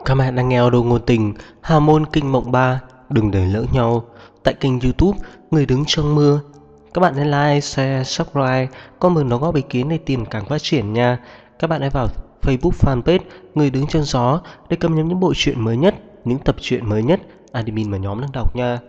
Các bạn đang nghe audio ngôn tình Hào môn kinh mộng 3. Đừng để lỡ nhau tại kênh YouTube Người đứng trong mưa. Các bạn hãy like, share, subscribe, comment đóng góp ý kiến để tìm càng phát triển nha. Các bạn hãy vào Facebook fanpage Người đứng trong gió để cập nhật những bộ truyện mới nhất, những tập truyện mới nhất admin và nhóm đang đọc nha.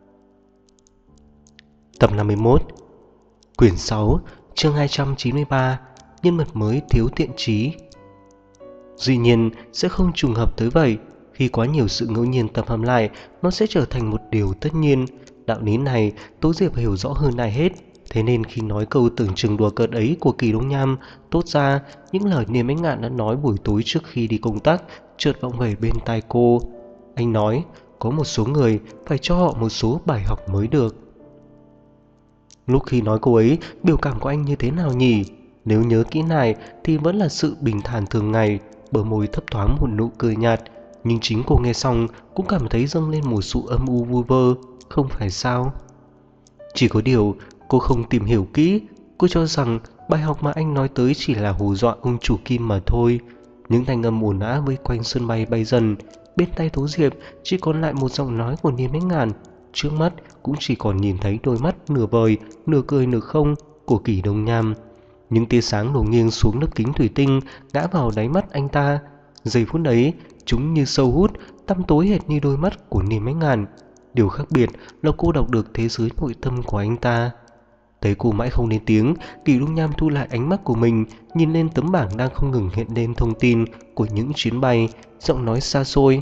Tập 51, quyển 6, chương 293. Nhân vật mới thiếu thiện chí. Dĩ nhiên sẽ không trùng hợp tới vậy. Khi quá nhiều sự ngẫu nhiên tập hợp lại, nó sẽ trở thành một điều tất nhiên. Đạo lý này Tố Diệp hiểu rõ hơn ai hết. Thế nên khi nói câu tưởng chừng đùa cợt ấy của Kỳ Đông Nham, tốt ra những lời Niềm Ánh Ngạn đã nói buổi tối trước khi đi công tác chợt vọng về bên tai cô. Anh nói có một số người phải cho họ một số bài học mới được. Lúc khi nói cô ấy, biểu cảm của anh như thế nào nhỉ? Nếu nhớ kỹ lại thì vẫn là sự bình thản thường ngày, bờ môi thấp thoáng một nụ cười nhạt. Nhưng chính cô nghe xong cũng cảm thấy dâng lên một sự âm u vu vơ, không phải sao? Chỉ có điều cô không tìm hiểu kỹ. Cô cho rằng bài học mà anh nói tới chỉ là hù dọa ông chủ Kim mà thôi. Những thanh âm ồn ào vây quanh sân bay bay dần. Bên tay Tố Diệp chỉ còn lại một giọng nói của Niềm Ánh Ngạn. Trước mắt cũng chỉ còn nhìn thấy đôi mắt nửa vời, nửa cười nửa không của Kỳ Đông Nham. Những tia sáng đổ nghiêng xuống lớp kính thủy tinh ngã vào đáy mắt anh ta. Giây phút ấy, chúng như sâu hút, tăm tối hệt như đôi mắt của Niềm Ánh Ngạn. Điều khác biệt là cô đọc được thế giới nội tâm của anh ta. Thấy cô mãi không lên tiếng, Kỳ Đông Nham thu lại ánh mắt của mình, nhìn lên tấm bảng đang không ngừng hiện lên thông tin của những chuyến bay, giọng nói xa xôi.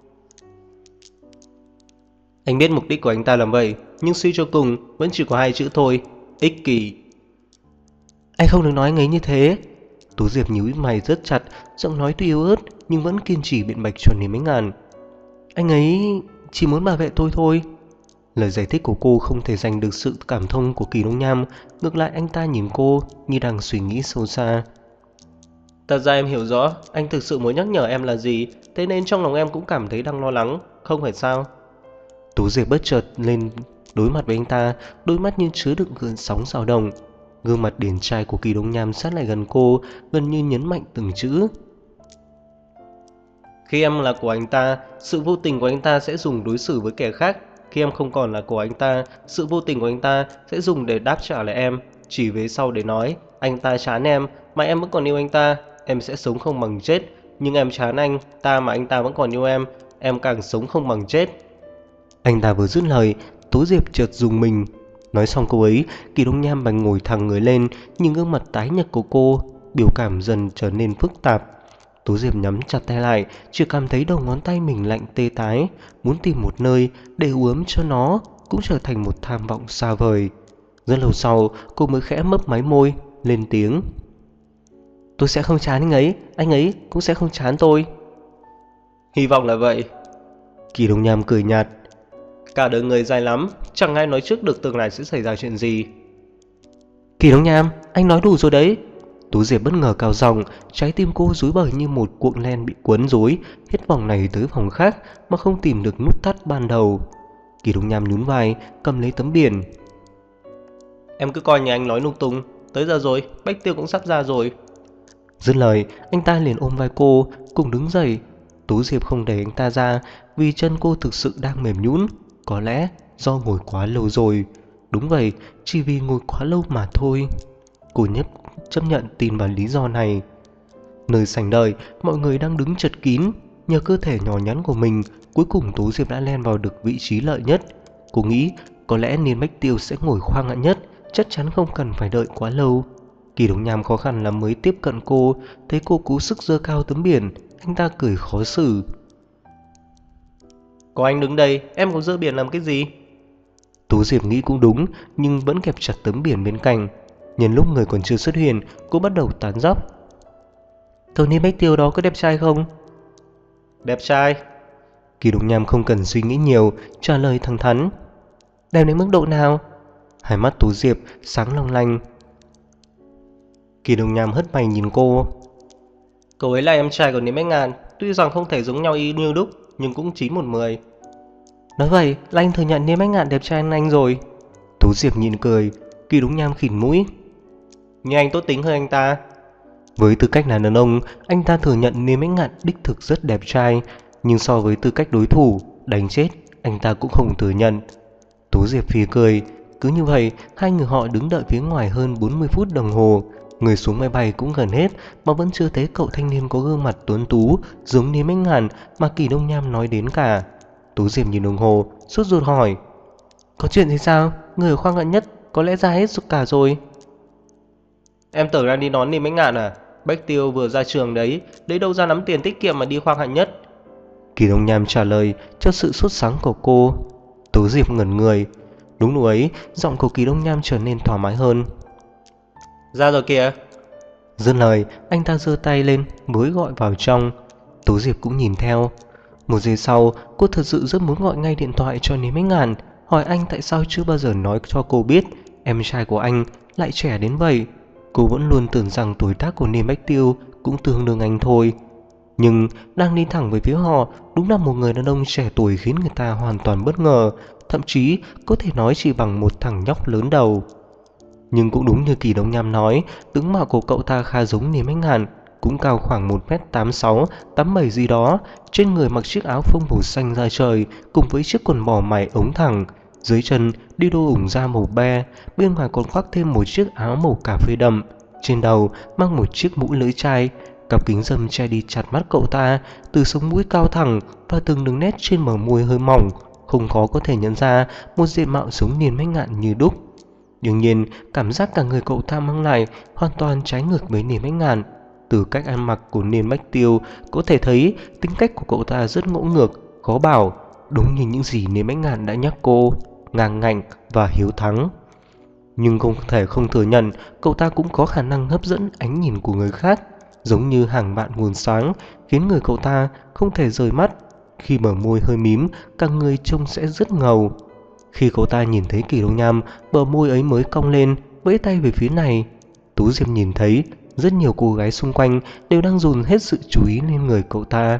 Anh biết mục đích của anh ta làm vậy, nhưng suy cho cùng vẫn chỉ có hai chữ thôi: ích kỷ. Anh không được nói anh ấy như thế. Tố Diệp nhíu mày rất chặt, giọng nói tuy yếu ớt nhưng vẫn kiên trì biện bạch cho Niềm Ánh Ngạn. Anh ấy chỉ muốn bảo vệ tôi thôi. Lời giải thích của cô không thể giành được sự cảm thông của Kỳ Đông Nham. Ngược lại anh ta nhìn cô như đang suy nghĩ sâu xa. Thật ra em hiểu rõ anh thực sự muốn nhắc nhở em là gì, thế nên trong lòng em cũng cảm thấy đang lo lắng, không phải sao? Tố Diệp bất chợt lên đối mặt với anh ta, đôi mắt như chứa đựng gợn sóng dao động. Gương mặt điển trai của Kỳ Đông Nham sát lại gần cô, gần như nhấn mạnh từng chữ. Khi em là của anh ta, sự vô tình của anh ta sẽ dùng đối xử với kẻ khác. Khi em không còn là của anh ta, sự vô tình của anh ta sẽ dùng để đáp trả lại em. Chỉ về sau để nói anh ta chán em mà em vẫn còn yêu anh ta, em sẽ sống không bằng chết. Nhưng em chán anh ta mà anh ta vẫn còn yêu em càng sống không bằng chết. Anh ta vừa dứt lời, Tố Diệp chợt dùng mình. Nói xong câu ấy, Kỳ Đông Nham bành ngồi thẳng người lên, nhìn gương mặt tái nhợt của cô, biểu cảm dần trở nên phức tạp. Tố Diệp nhắm chặt tay lại, chỉ cảm thấy đầu ngón tay mình lạnh tê tái, muốn tìm một nơi để ướm cho nó cũng trở thành một tham vọng xa vời. Rất lâu sau, cô mới khẽ mấp máy môi, lên tiếng. Tôi sẽ không chán anh ấy cũng sẽ không chán tôi. Hy vọng là vậy. Kỳ Đông Nham cười nhạt. Cả đời người dài lắm, chẳng ai nói trước được tương lai sẽ xảy ra chuyện gì. Kỳ Đông Nham, anh nói đủ rồi đấy. Tố Diệp bất ngờ cao giọng, trái tim cô rối bời như một cuộn len bị quấn rối, hết vòng này tới vòng khác mà không tìm được nút thắt ban đầu. Kỳ Đông Nham nhún vai, cầm lấy tấm biển. Em cứ coi như anh nói lung tung, tới giờ rồi, Bách Tiêu cũng sắp ra rồi. Dứt lời, anh ta liền ôm vai cô, cùng đứng dậy. Tố Diệp không đẩy anh ta ra vì chân cô thực sự đang mềm nhũn, có lẽ do ngồi quá lâu rồi. Đúng vậy, chỉ vì ngồi quá lâu mà thôi. Cô chấp nhận tin vào lý do này. Nơi sảnh đợi, mọi người đang đứng chật kín. Nhờ cơ thể nhỏ nhắn của mình, cuối cùng Tố Diệp đã len vào được vị trí lợi nhất. Cô nghĩ có lẽ Niên Bách Tiêu sẽ ngồi khoang ngạn nhất, chắc chắn không cần phải đợi quá lâu. Kỳ Đông Nham khó khăn lắm mới tiếp cận cô, thấy cô cố sức giơ cao tấm biển, anh ta cười khó xử. Có anh đứng đây, em còn giơ biển làm cái gì? Tố Diệp nghĩ cũng đúng, nhưng vẫn kẹp chặt tấm biển bên cạnh. Nhân lúc người còn chưa xuất hiện, cô bắt đầu tán dóc. Thôi Niên Bách Tiêu đó có đẹp trai không? Đẹp trai. Kỳ Đông Nham không cần suy nghĩ nhiều, trả lời thẳng thắn. Đẹp đến mức độ nào? Hai mắt Tố Diệp sáng long lanh. Kỳ Đông Nham hất mày nhìn cô. Cậu ấy là em trai của Niên Ánh Ngạn, tuy rằng không thể giống nhau y như đúc, nhưng cũng 9/10. Nói vậy là anh thừa nhận Niên Ánh Ngạn đẹp trai hơn anh rồi. Tố Diệp nhìn cười. Kỳ Đông Nham khỉn mũi. Nhưng anh tốt tính hơn anh ta. Với tư cách là đàn ông, anh ta thừa nhận Niên Ánh Ngạn đích thực rất đẹp trai, nhưng so với tư cách đối thủ, đánh chết, anh ta cũng không thừa nhận. Tố Diệp phì cười. Cứ như vậy, hai người họ đứng đợi phía ngoài hơn 40 phút đồng hồ. Người xuống máy bay cũng gần hết mà vẫn chưa thấy cậu thanh niên có gương mặt tuấn tú giống Niêm Bách Ngạn mà Kỳ Đông Nham nói đến cả. Tố Diệp nhìn đồng hồ, sốt ruột hỏi: có chuyện gì sao? Người ở khoang gần nhất có lẽ ra hết cả rồi. Em tưởng đang đi đón Niêm Bách Ngạn à? Bách Tiêu vừa ra trường đấy, lấy đâu ra nắm tiền tiết kiệm mà đi khoang hạng nhất? Kỳ Đông Nham trả lời cho sự sốt sắng của cô. Tố Diệp ngẩn người. Đúng lúc ấy, giọng của Kỳ Đông Nham trở nên thoải mái hơn. Ra rồi kìa. Dứt lời, anh ta giơ tay lên mới gọi vào trong. Tố Diệp cũng nhìn theo. Một giây sau, cô thật sự rất muốn gọi ngay điện thoại cho Niêm Bách Ngạn, hỏi anh tại sao chưa bao giờ nói cho cô biết em trai của anh lại trẻ đến vậy. Cô vẫn luôn tưởng rằng tuổi tác của Niêm Bách Tiêu cũng tương đương anh thôi. Nhưng đang đi thẳng về phía họ, đúng là một người đàn ông trẻ tuổi khiến người ta hoàn toàn bất ngờ, thậm chí có thể nói chỉ bằng một thằng nhóc lớn đầu. Nhưng cũng đúng như Kỳ Đông Nham nói, tướng mạo của cậu ta khá giống Niêm Bách Ngạn, cũng cao khoảng 1m86, 87 gì đó, trên người mặc chiếc áo phông màu xanh da trời cùng với chiếc quần bò mày ống thẳng, dưới chân đi đôi ủng da màu be, bên ngoài còn khoác thêm một chiếc áo màu cà phê đậm, trên đầu mang một chiếc mũ lưỡi chai. Cặp kính râm che đi chặt mắt cậu ta, từ sống mũi cao thẳng và từng đường nét trên bờ môi hơi mỏng, không khó có thể nhận ra một diện mạo giống Niên Bách Ngạn như đúc. Đương nhiên, cảm giác cả người cậu ta mang lại hoàn toàn trái ngược với Niên Bách Ngạn. Từ cách ăn mặc của Niên Bách Tiêu có thể thấy tính cách của cậu ta rất ngỗ ngược, khó bảo, đúng như những gì Niên Bách Ngạn đã nhắc cô, ngang ngạnh và hiếu thắng. Nhưng không thể không thừa nhận, cậu ta cũng có khả năng hấp dẫn ánh nhìn của người khác, giống như hàng vạn nguồn sáng, khiến người cậu ta không thể rời mắt. Khi bờ môi hơi mím, cả người trông sẽ rất ngầu. Khi cậu ta nhìn thấy Kỳ Đông Nham, bờ môi ấy mới cong lên, vẫy tay về phía này. Tú Diệp nhìn thấy rất nhiều cô gái xung quanh đều đang dồn hết sự chú ý lên người cậu ta.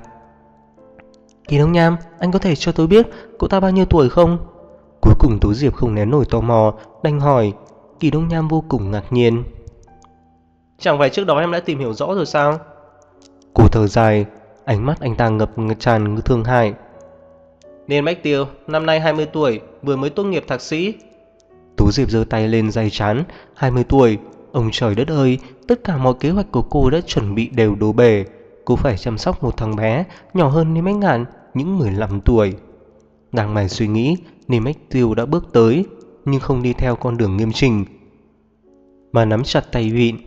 Kỳ Đông Nham, anh có thể cho tôi biết cậu ta bao nhiêu tuổi không? Cuối cùng Tú Diệp không nén nổi tò mò, đành hỏi. Kỳ Đông Nham vô cùng ngạc nhiên. Chẳng phải trước đó em đã tìm hiểu rõ rồi sao? Cô thở dài, ánh mắt anh ta ngập tràn thương hại. Niên Bách Tiêu, năm nay 20 tuổi, vừa mới tốt nghiệp thạc sĩ. Tú Diệp giơ tay lên day trán. 20 tuổi, ông trời đất ơi, tất cả mọi kế hoạch của cô đã chuẩn bị đều đổ bể. Cô phải chăm sóc một thằng bé nhỏ hơn Niên Bách Ngạn, những 15 tuổi. Đang mải suy nghĩ, Niên Bách Tiêu đã bước tới, nhưng không đi theo con đường nghiêm chỉnh, mà nắm chặt tay vịn.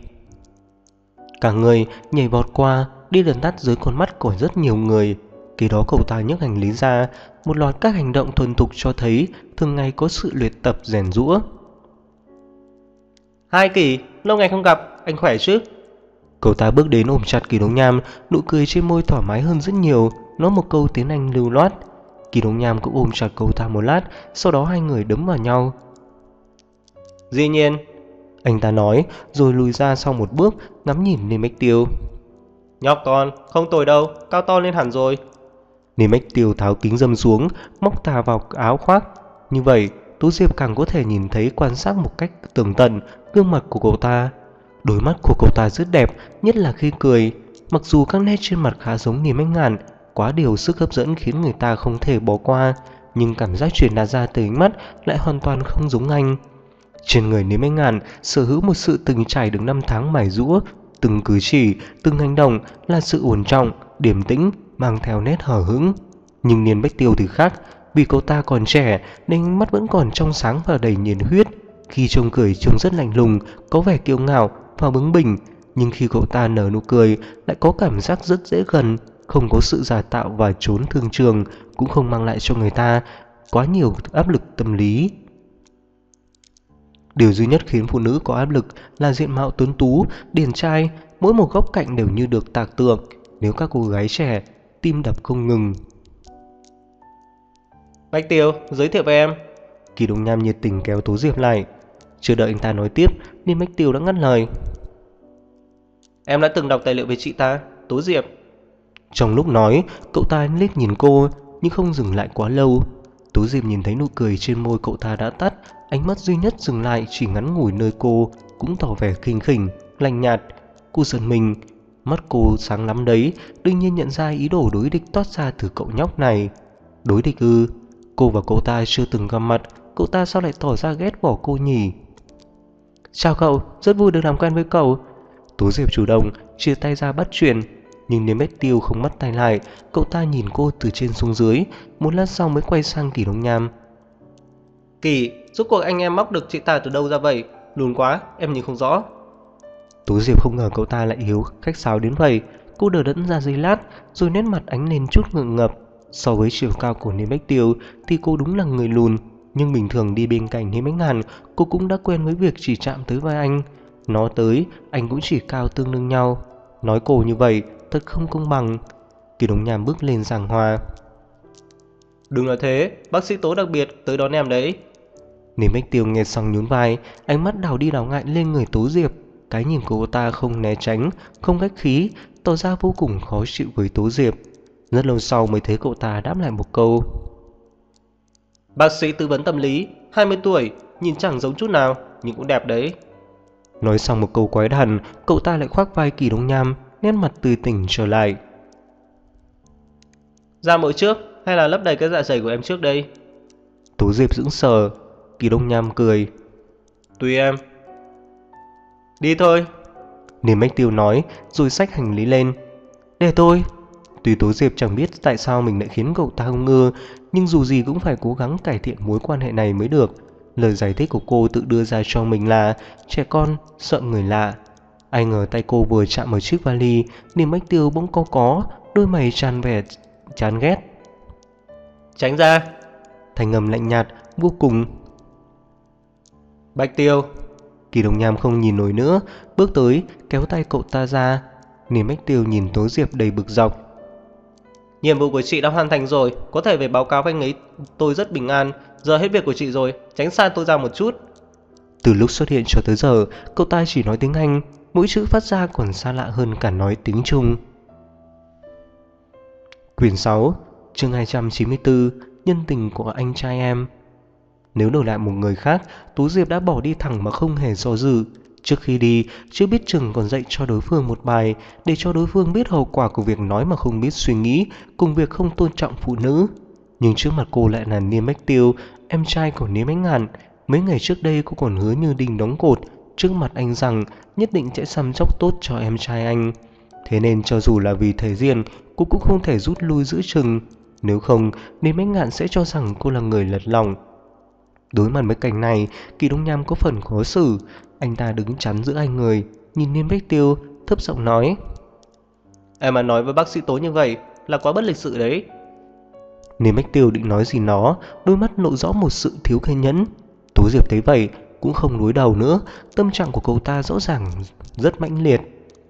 Cả người nhảy vọt qua, đi lần tắt dưới con mắt của rất nhiều người. Khi đó cậu ta nhấc hành lý ra, một loạt các hành động thuần thục cho thấy thường ngày có sự luyện tập rèn giũa. Hai Kỳ, lâu ngày không gặp, anh khỏe chứ? Cậu ta bước đến ôm chặt Kỳ Đông Nham, nụ cười trên môi thoải mái hơn rất nhiều, nói một câu tiếng Anh lưu loát. Kỳ Đông Nham cũng ôm chặt cậu ta một lát, sau đó hai người đấm vào nhau. Dĩ nhiên, anh ta nói, rồi lùi ra sau một bước, ngắm nhìn Niên Bách Tiêu. Nhóc con, không tồi đâu, cao to lên hẳn rồi. Niên Bách Tiêu tháo kính râm xuống, móc tà vào áo khoác. Như vậy, Tú Diệp càng có thể nhìn thấy, quan sát một cách tường tận gương mặt của cậu ta. Đôi mắt của cậu ta rất đẹp, nhất là khi cười. Mặc dù các nét trên mặt khá giống Niên Bách Ngạn, quá điều sức hấp dẫn khiến người ta không thể bỏ qua, nhưng cảm giác truyền đạt ra từ ánh mắt lại hoàn toàn không giống anh. Trên người Niên Bách Ngạn sở hữu một sự từng trải được năm tháng mài giũa, từng cử chỉ, từng hành động là sự ổn trọng, điềm tĩnh, mang theo nét hờ hững. Nhưng Niên Bách Tiêu thì khác, vì cậu ta còn trẻ nên ánh mắt vẫn còn trong sáng và đầy nhiệt huyết. Khi trông cười trông rất lạnh lùng, có vẻ kiêu ngạo và bướng bỉnh, nhưng khi cậu ta nở nụ cười lại có cảm giác rất dễ gần, không có sự giả tạo và trốn thương trường, cũng không mang lại cho người ta quá nhiều áp lực tâm lý. Điều duy nhất khiến phụ nữ có áp lực là diện mạo tuấn tú, điển trai, mỗi một góc cạnh đều như được tạc tượng. Nếu các cô gái trẻ, tim đập không ngừng. Bách Tiêu, giới thiệu với em. Kỳ Đông Nham nhiệt tình kéo Tú Diệp lại. Chưa đợi anh ta nói tiếp, Niên Bách Tiêu đã ngắt lời. Em đã từng đọc tài liệu về chị ta, Tú Diệp. Trong lúc nói, cậu ta liếc nhìn cô, nhưng không dừng lại quá lâu. Tú Diệp nhìn thấy nụ cười trên môi cậu ta đã tắt, ánh mắt duy nhất dừng lại chỉ ngắn ngủi nơi cô, cũng tỏ vẻ khinh khỉnh, lạnh nhạt. Cô giật mình, Mắt cô sáng lắm đấy, đương nhiên nhận ra ý đồ đối địch toát ra từ cậu nhóc này. Đối địch ư? Cô và cậu ta chưa từng gặp mặt, cậu ta sao lại tỏ ra ghét bỏ cô nhỉ? Chào cậu, rất vui được làm quen với cậu. Tố Diệp chủ động chia tay ra bắt chuyện, nhưng Niêm Bách Tiêu không bắt tay lại. Cậu ta nhìn cô từ trên xuống dưới, một lát sau mới quay sang Kỳ Đông Nham. Kỳ, rốt cuộc anh em móc được chị ta từ đâu ra vậy? Lùn quá, em nhìn không rõ. Tố Diệp không ngờ cậu ta lại hiếu khách sáo đến vậy. Cô đờ đẫn ra giây lát, rồi nét mặt ánh lên chút ngượng ngập. So với chiều cao của Niêm Bách Tiêu thì cô đúng là người lùn, nhưng bình thường đi bên cạnh Niêm Bách Ngàn, cô cũng đã quen với việc chỉ chạm tới vai anh. Nó tới, anh cũng chỉ cao tương đương nhau. Nói cô như vậy thật không công bằng. Kỳ Đông Nham bước lên giảng hòa. Đừng nói thế, bác sĩ Tố đặc biệt tới đón em đấy. Niêm Bách Tiêu nghe xong nhún vai, ánh mắt đảo đi đảo lại lên người Tố Diệp. Cái nhìn của cô ta không né tránh, không khách khí, tỏ ra vô cùng khó chịu với Tố Diệp. Rất lâu sau mới thấy cậu ta đáp lại một câu. Bác sĩ tư vấn tâm lý, 20 tuổi, nhìn chẳng giống chút nào, nhưng cũng đẹp đấy. Nói xong một câu quái đản, cậu ta lại khoác vai Kỳ Đông Nham, nét mặt tươi tỉnh trở lại. Ra mỡ trước, hay là lấp đầy cái dạ dày của em trước đây? Tố Diệp sững sờ. Kỳ Đông Nham cười. Tùy em. Đi thôi. Niêm Bách Tiêu nói, rồi xách hành lý lên. Để tôi. Tuy Tố Diệp chẳng biết tại sao mình lại khiến cậu ta không ngờ, nhưng dù gì cũng phải cố gắng cải thiện mối quan hệ này mới được. Lời giải thích của cô tự đưa ra cho mình là trẻ con sợ người lạ. Ai ngờ tay cô vừa chạm vào chiếc vali, Niêm Bách Tiêu bỗng có, đôi mày tràn vẻ chán ghét. Tránh ra. Thanh âm lạnh nhạt vô cùng. Bách Tiêu. Kỳ Đông Nham không nhìn nổi nữa, bước tới kéo tay cậu ta ra. Niêm Bách Tiêu nhìn Tố Diệp đầy bực dọc. Nhiệm vụ của chị đã hoàn thành rồi, có thể về báo cáo với anh ấy. Tôi rất bình an, giờ hết việc của chị rồi, tránh xa tôi ra một chút. Từ lúc xuất hiện cho tới giờ, cậu ta chỉ nói tiếng Anh, mỗi chữ phát ra còn xa lạ hơn cả nói tiếng Trung. Quyển 6, chương 294, nhân tình của anh trai em. Nếu đổi lại một người khác, Tú Diệp đã bỏ đi thẳng mà không hề do dự. Trước khi đi, chưa biết chừng còn dạy cho đối phương một bài, để cho đối phương biết hậu quả của việc nói mà không biết suy nghĩ, cùng việc không tôn trọng phụ nữ. Nhưng trước mặt cô lại là Niêm Bách Tiêu, em trai của Niêm Bách Ngạn. Mấy ngày trước đây cô còn hứa như đinh đóng cột trước mặt anh rằng nhất định sẽ chăm sóc tốt cho em trai anh. Thế nên cho dù là vì thể diện, cô cũng không thể rút lui giữa chừng. Nếu không, Niêm Bách Ngạn sẽ cho rằng cô là người lật lọng. Đối mặt với cảnh này, Kỳ Đông Nham có phần khó xử. Anh ta đứng chắn giữa hai người, nhìn Niêm Bách Tiêu, thấp giọng nói. Em mà nói với bác sĩ Tố như vậy là quá bất lịch sự đấy. Niêm Bách Tiêu định nói gì nó, đôi mắt lộ rõ một sự thiếu kiên nhẫn. Tố Diệp thấy vậy cũng không đối đầu nữa. Tâm trạng của cậu ta rõ ràng rất mãnh liệt,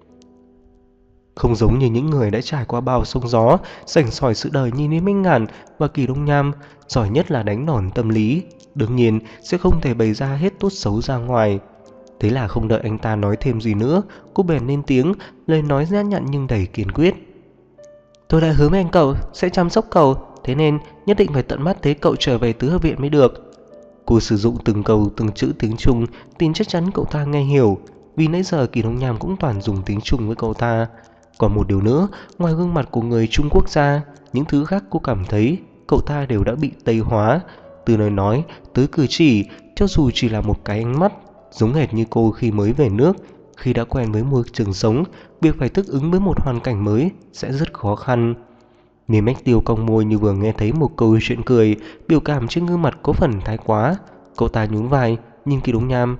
không giống như những người đã trải qua bao sông gió, sành sỏi sự đời như Niêm Bách Ngạn và Kỳ Đông Nham, giỏi nhất là đánh đòn tâm lý. Đương nhiên sẽ không thể bày ra hết tốt xấu ra ngoài. Thế là không đợi anh ta nói thêm gì nữa, cô bèn lên tiếng, lời nói nhã nhặn nhưng đầy kiên quyết. Tôi đã hứa với anh cậu sẽ chăm sóc cậu, thế nên nhất định phải tận mắt thấy cậu trở về tứ hợp viện mới được. Cô sử dụng từng câu từng chữ tiếng Trung, tin chắc chắn cậu ta nghe hiểu, vì nãy giờ Kỳ Đông Nham cũng toàn dùng tiếng Trung với cậu ta. Còn một điều nữa, ngoài gương mặt của người Trung Quốc ra, những thứ khác cô cảm thấy cậu ta đều đã bị Tây hóa. Từ lời nói tới cử chỉ, cho dù chỉ là một cái ánh mắt, giống hệt như cô khi mới về nước. Khi đã quen với môi trường sống, việc phải thích ứng với một hoàn cảnh mới sẽ rất khó khăn. Niêm Bách Tiêu cong môi như vừa nghe thấy một câu chuyện cười, biểu cảm trên gương mặt có phần thái quá. Cậu ta nhún vai, nhìn Kỳ Đông Nham.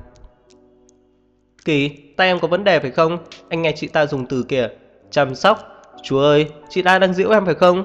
Kỳ, tay em có vấn đề phải không? Anh nghe chị ta dùng từ kìa, chăm sóc. Chú ơi, chị ta đang giễu em phải không?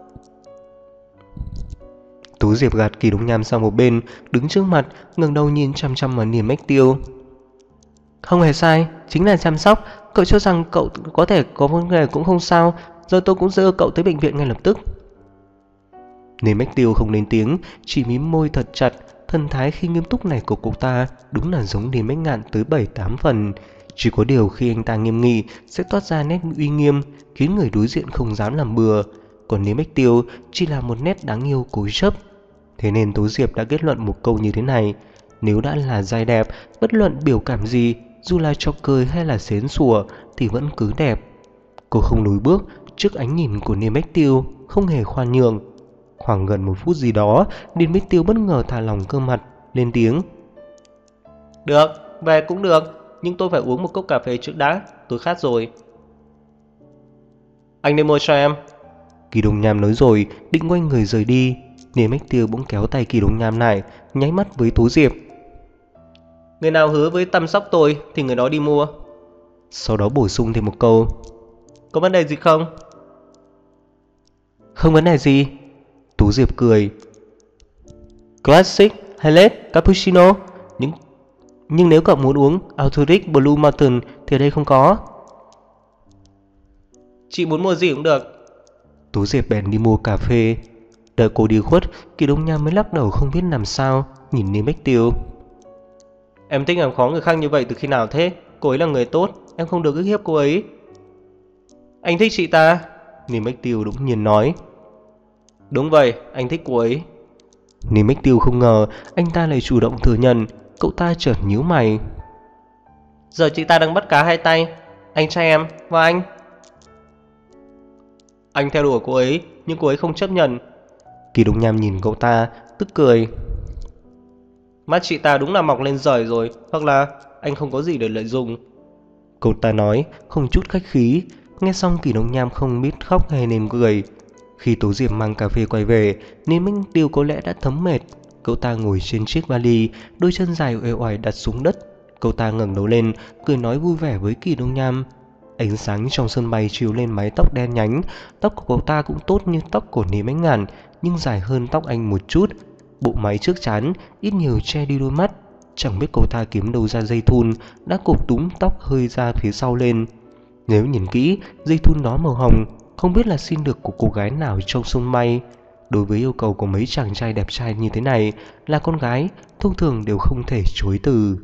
Tú Diệp gạt Kỳ Đông Nham sang một bên, đứng trước mặt, ngẩng đầu nhìn chăm chăm vào Niêm Bách Tiêu. Không hề sai, chính là chăm sóc. Cậu cho rằng cậu có thể có vấn đề cũng không sao, rồi tôi cũng đưa cậu tới bệnh viện ngay lập tức. Niêm Bách Tiêu không lên tiếng, chỉ mím môi thật chặt. Thần thái khi nghiêm túc này của cậu ta đúng là giống Niêm Bách Ngạn tới 7-8 phần. Chỉ có điều khi anh ta nghiêm nghị sẽ toát ra nét uy nghiêm, khiến người đối diện không dám làm bừa. Còn Niêm Bách Tiêu chỉ là một nét đáng yêu cố chấp. Thế nên Tố Diệp đã kết luận một câu như thế này: nếu đã là giai đẹp, bất luận biểu cảm gì, dù là chọc cười hay là xến sủa thì vẫn cứ đẹp. Cô không lùi bước trước ánh nhìn của Niêm Bách Tiêu, không hề khoan nhường. Khoảng gần 1 phút gì đó, Niêm Bách Tiêu bất ngờ thả lỏng cơ mặt, lên tiếng. Được, về cũng được, nhưng tôi phải uống một cốc cà phê trước đã, tôi khát rồi. Anh đi mua cho em. Kỳ Đông Nham nói rồi, định quay người rời đi. Niêm Bách Tiêu bỗng kéo tay Kỳ Đông Nham lại, nháy mắt với Tố Diệp. Người nào hứa với chăm sóc tôi thì người đó đi mua. Sau đó bổ sung thêm một câu. Có vấn đề gì không? Không vấn đề gì. Tú Diệp cười. Classic, Highlight, Cappuccino. Nhưng nếu cậu muốn uống Authoric Blue Mountain thì ở đây không có. Chị muốn mua gì cũng được. Tú Diệp bèn đi mua cà phê. Đợi cô đi khuất, Kỳ Đông Nham mới lắc đầu không biết làm sao, nhìn Niêm Bách Tiêu. Em thích làm khó người khác như vậy từ khi nào thế? Cô ấy là người tốt, em không được ức hiếp cô ấy. Anh thích chị ta? Niêm Bách Tiêu đống nhiên nói. Đúng vậy, anh thích cô ấy. Niêm Bách Tiêu không ngờ anh ta lại chủ động thừa nhận. Cậu ta chợt nhíu mày. Giờ chị ta đang bắt cá hai tay. Anh trai em, và anh? Anh theo đuổi cô ấy, nhưng cô ấy không chấp nhận. Kỳ Đông Nham nhìn cậu ta, tức cười. Mắt chị ta đúng là mọc lên rời rồi, hoặc là anh không có gì để lợi dụng. Cậu ta nói, không chút khách khí. Nghe xong Kỳ Đông Nham không biết khóc hay nên cười. Khi Tố Diệp mang cà phê quay về, Niêm Bách Tiêu có lẽ đã thấm mệt. Cậu ta ngồi trên chiếc vali, đôi chân dài uể oải đặt xuống đất. Cậu ta ngẩng đầu lên, cười nói vui vẻ với Kỳ Đông Nham. Ánh sáng trong sân bay chiếu lên mái tóc đen nhánh. Tóc của cậu ta cũng tốt như tóc của Niêm Bách Ngạn, nhưng dài hơn tóc anh một chút. Bộ máy trước trán ít nhiều che đi đôi mắt. Chẳng biết cậu ta kiếm đâu ra dây thun đã cột túm tóc hơi ra phía sau lên. Nếu nhìn kỹ, dây thun đó màu hồng, không biết là xin được của cô gái nào trong sân bay. Đối với yêu cầu của mấy chàng trai đẹp trai như thế này, là con gái thông thường đều không thể chối từ.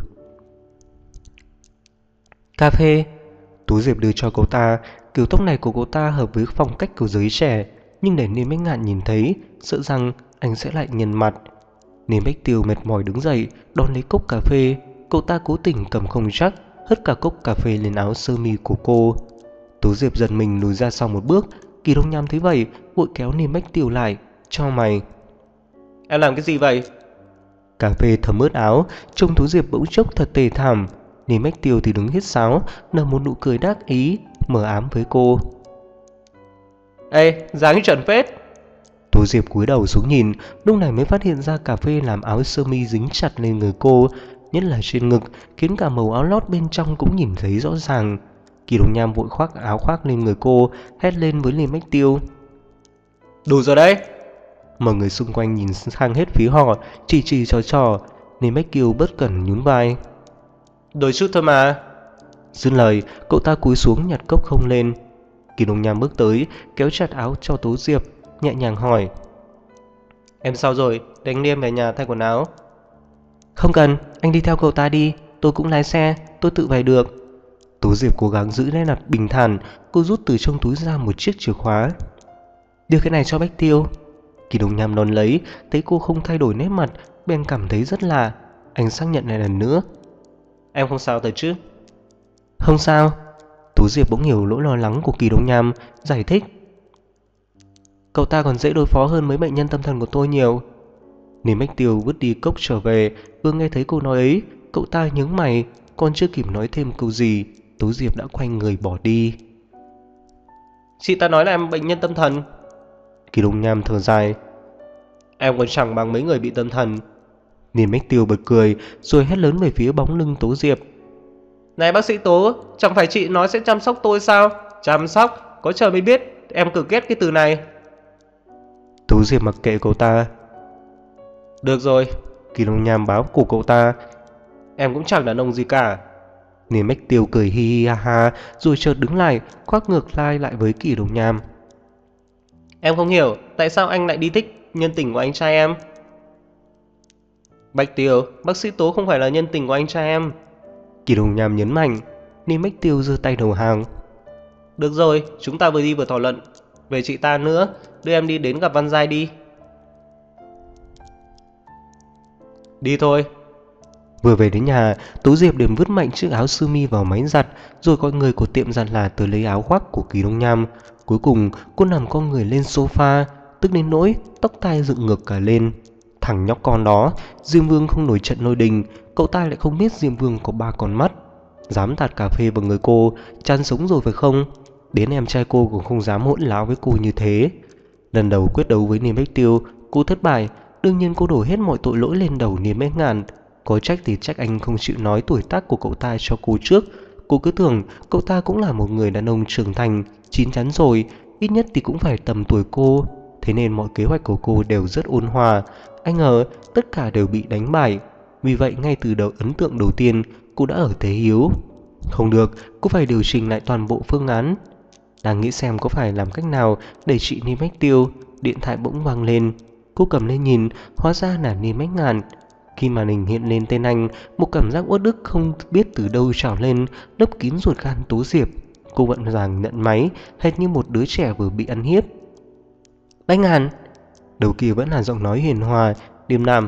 Cà phê. Tú Diệp đưa cho cậu ta. Kiểu tóc này của cậu ta hợp với phong cách của giới trẻ, nhưng để Niêm Bách Ngạn nhìn thấy, sợ rằng anh sẽ lại nhăn mặt. Niêm Bách Tiêu mệt mỏi đứng dậy, đón lấy cốc cà phê. Cậu ta cố tình cầm không chắc, hất cả cốc cà phê lên áo sơ mi của cô. Tú Diệp giật mình lùi ra sau một bước. Kỳ Đông Nham thấy vậy, vội kéo Niêm Bách Tiêu lại, cho mày. Em làm cái gì vậy? Cà phê thấm ướt áo, trông Tú Diệp bỗng chốc thật tê thảm. Niêm Bách Tiêu thì đứng hít sáo, nở một nụ cười đắc ý, mờ ám với cô. Ê, dáng chuẩn phết. Tú Diệp cúi đầu xuống nhìn, lúc này mới phát hiện ra cà phê làm áo sơ mi dính chặt lên người cô, nhất là trên ngực, khiến cả màu áo lót bên trong cũng nhìn thấy rõ ràng. Kỳ Đông Nham vội khoác áo khoác lên người cô, hét lên với Niêm Bách Tiêu. Đủ rồi đấy. Mọi người xung quanh nhìn sang hết phía họ, chỉ trò. Niêm Bách Tiêu bất cẩn nhún vai. Đôi chút thôi mà. Dứt lời, cậu ta cúi xuống nhặt cốc không lên. Kỳ Đông Nham bước tới, kéo chặt áo cho Tố Diệp, nhẹ nhàng hỏi. Em sao rồi? Để anh Niêm về nhà thay quần áo. Không cần, anh đi theo cậu ta đi. Tôi cũng lái xe, tôi tự về được. Tố Diệp cố gắng giữ nét mặt bình thản. Cô rút từ trong túi ra một chiếc chìa khóa. Đưa cái này cho Bách Tiêu. Kỳ Đông Nham đón lấy, thấy cô không thay đổi nét mặt, bèn cảm thấy rất lạ. Anh xác nhận lại lần nữa. Em không sao thật chứ? Không sao. Tú Diệp bỗng hiểu nỗi lo lắng của Kỳ Đông Nham, giải thích. Cậu ta còn dễ đối phó hơn mấy bệnh nhân tâm thần của tôi nhiều. Niêm Bách Tiêu vứt đi cốc trở về, vừa nghe thấy câu nói ấy, cậu ta nhướng mày, còn chưa kịp nói thêm câu gì, Tú Diệp đã quay người bỏ đi. Chị ta nói là em bệnh nhân tâm thần. Kỳ Đông Nham thở dài. Em còn chẳng bằng mấy người bị tâm thần. Niêm Bách Tiêu bật cười, rồi hét lớn về phía bóng lưng Tố Diệp. Này bác sĩ Tố, chẳng phải chị nói sẽ chăm sóc tôi sao? Chăm sóc? Có trời mới biết, em cực ghét cái từ này. Tố Diệp mặc kệ cậu ta. Được rồi. Kỳ Đông Nham báo cổ cậu ta. Em cũng chẳng đàn ông gì cả. Niêm Bách Tiêu cười hi hi ha ha, rồi chợt đứng lại, khoác ngược lại với Kỳ Đông Nham. Em không hiểu tại sao anh lại đi thích nhân tình của anh trai em. Bách Tiêu, bác sĩ Tố không phải là nhân tình của anh trai em. Kỳ Đông Nham nhấn mạnh. Niêm Bách Tiêu giơ tay đầu hàng. Được rồi, chúng ta vừa đi vừa thảo luận. Về chị ta nữa, đưa em đi đến gặp Văn Giai đi. Đi thôi. Vừa về đến nhà, Tú Diệp liền vứt mạnh chiếc áo sơ mi vào máy giặt, rồi gọi người của tiệm giặt là tới lấy áo khoác của Kỳ Đông Nham. Cuối cùng, cô nằm con người lên sofa, tức đến nỗi tóc tai dựng ngược cả lên. Thằng nhóc con đó, Diêm Vương không nổi trận lôi đình, cậu ta lại không biết Diêm Vương có 3 con mắt. Dám tạt cà phê vào người cô, chán sống rồi phải không? Đến em trai cô cũng không dám hỗn láo với cô như thế. Lần đầu quyết đấu với Niêm Bách Tiêu, cô thất bại. Đương nhiên cô đổ hết mọi tội lỗi lên đầu Niêm Bách Ngạn. Có trách thì trách anh không chịu nói tuổi tác của cậu ta cho cô trước. Cô cứ tưởng cậu ta cũng là một người đàn ông trưởng thành, chín chắn rồi, ít nhất thì cũng phải tầm tuổi cô. Thế nên mọi kế hoạch của cô đều rất ôn hòa. Anh ngờ tất cả đều bị đánh bại. Vì vậy ngay từ đầu ấn tượng đầu tiên, cô đã ở thế yếu. Không được, cô phải điều chỉnh lại toàn bộ phương án. Đang nghĩ xem có phải làm cách nào để trị Niêm Bách Tiêu, điện thoại bỗng vang lên. Cô cầm lên nhìn, hóa ra là Niêm Bách Ngạn. Khi màn hình hiện lên tên anh, một cảm giác uất ức không biết từ đâu trào lên, lấp kín ruột gan Tú Diệp. Cô vội vàng nhận máy, hệt như một đứa trẻ vừa bị ăn hiếp. Bách Ngạn! Đầu kia vẫn là giọng nói hiền hòa, điềm đạm.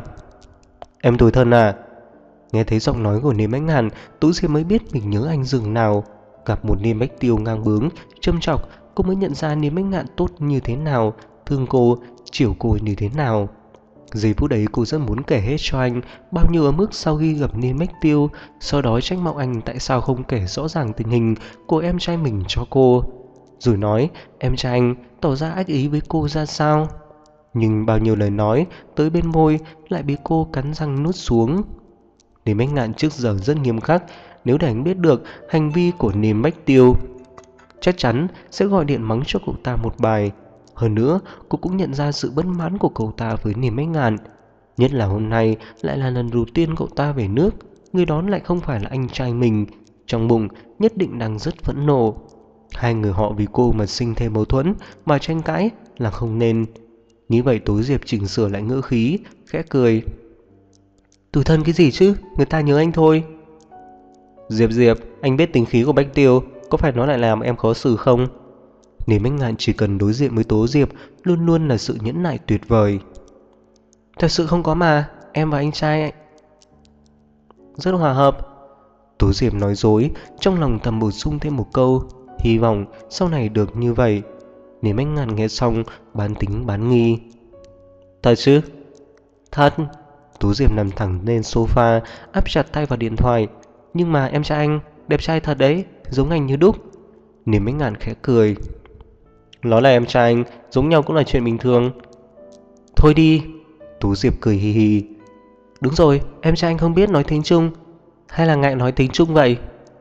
Em tủi thân à? Nghe thấy giọng nói của Niêm Bách Ngạn, Tú Diệp mới biết mình nhớ anh dường nào. Gặp một Niêm Bách Tiêu ngang bướng, châm chọc, cô mới nhận ra Niêm Bách Ngạn tốt như thế nào, thương cô, chiều cô như thế nào. Giây phút đấy cô rất muốn kể hết cho anh bao nhiêu ấm ức sau khi gặp Niêm Bách Tiêu, sau đó trách móc anh tại sao không kể rõ ràng tình hình của em trai mình cho cô, rồi nói em trai anh tỏ ra ác ý với cô ra sao. Nhưng bao nhiêu lời nói tới bên môi lại bị cô cắn răng nuốt xuống. Niêm Bách Ngạn trước giờ rất nghiêm khắc, nếu để anh biết được hành vi của Niêm Bách Tiêu, chắc chắn sẽ gọi điện mắng cho cậu ta một bài. Hơn nữa, cô cũng nhận ra sự bất mãn của cậu ta với Niêm Bách Ngạn. Nhất là hôm nay lại là lần đầu tiên cậu ta về nước, người đón lại không phải là anh trai mình. Trong bụng nhất định đang rất phẫn nộ. Hai người họ vì cô mà sinh thêm mâu thuẫn, mà tranh cãi là không nên. Nghĩ vậy Tố Diệp chỉnh sửa lại ngữ khí, khẽ cười. Tủi thân cái gì chứ, người ta nhớ anh thôi. Diệp, anh biết tính khí của Bách Tiêu, có phải nó lại làm em khó xử không? Niêm Bách Ngạn chỉ cần đối diện với Tố Diệp luôn luôn là sự nhẫn nại tuyệt vời. Thật sự không có mà, em và anh trai rất hòa hợp. Tố Diệp nói dối, trong lòng thầm bổ sung thêm một câu, hy vọng sau này được như vậy. Niêm Bách Ngạn nghe xong, bán tính bán nghi. Thật chứ? Thật. Tố Diệp nằm thẳng lên sofa, áp chặt tay vào điện thoại. Nhưng mà em trai anh, đẹp trai thật đấy, giống anh như đúc. Niêm Bách Ngạn khẽ cười. Nó là em trai anh, giống nhau cũng là chuyện bình thường. Thôi đi. Tú Diệp cười hì hì. Đúng rồi, em trai anh không biết nói tiếng Trung, hay là ngại nói tiếng Trung vậy?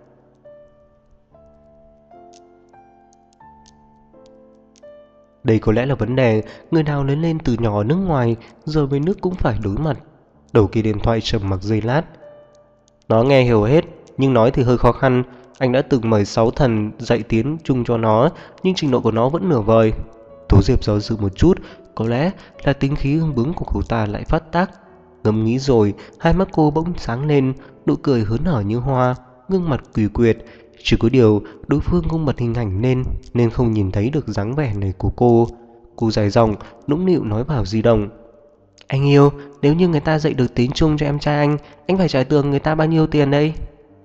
Đây có lẽ là vấn đề người nào lớn lên từ nhỏ ở nước ngoài giờ về nước cũng phải đối mặt. Đầu kia điện thoại trầm mặc giây lát. Nó nghe hiểu hết, nhưng nói thì hơi khó khăn. Anh đã từng mời 6 thần dạy tiếng Trung cho nó, nhưng trình độ của nó vẫn nửa vời. Tố Diệp do dự một chút, có lẽ là tính khí ương bướng của cậu ta lại phát tác. Ngẫm nghĩ rồi, hai mắt cô bỗng sáng lên, nụ cười hớn hở như hoa, gương mặt quỷ quyệt. Chỉ có điều đối phương không bật hình ảnh lên nên không nhìn thấy được dáng vẻ này của cô. Cô dài dòng, nũng nịu nói vào di động. Anh yêu, nếu như người ta dạy được tiếng Trung cho em trai anh phải trả tiền người ta bao nhiêu tiền đây?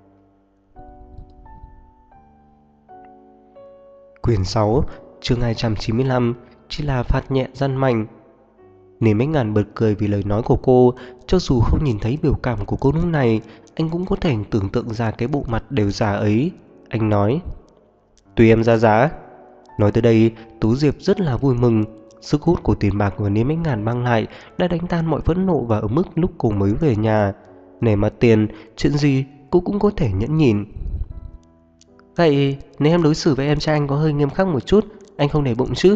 Quyển 6, chương 295, chỉ là phạt nhẹ răn mạnh. Niêm Bách Ngạn bật cười vì lời nói của cô, cho dù không nhìn thấy biểu cảm của cô lúc này, anh cũng có thể tưởng tượng ra cái bộ mặt đều già ấy. Anh nói, tùy em ra giá. Nói tới đây, Tú Diệp rất là vui mừng. Sức hút của tiền bạc mà Niêm Bách Ngạn mang lại đã đánh tan mọi phẫn nộ và ấm ức lúc cô mới về nhà. Nể mặt tiền, chuyện gì cô cũng có thể nhẫn nhịn. Vậy nếu em đối xử với em trai anh có hơi nghiêm khắc một chút, anh không để bụng chứ?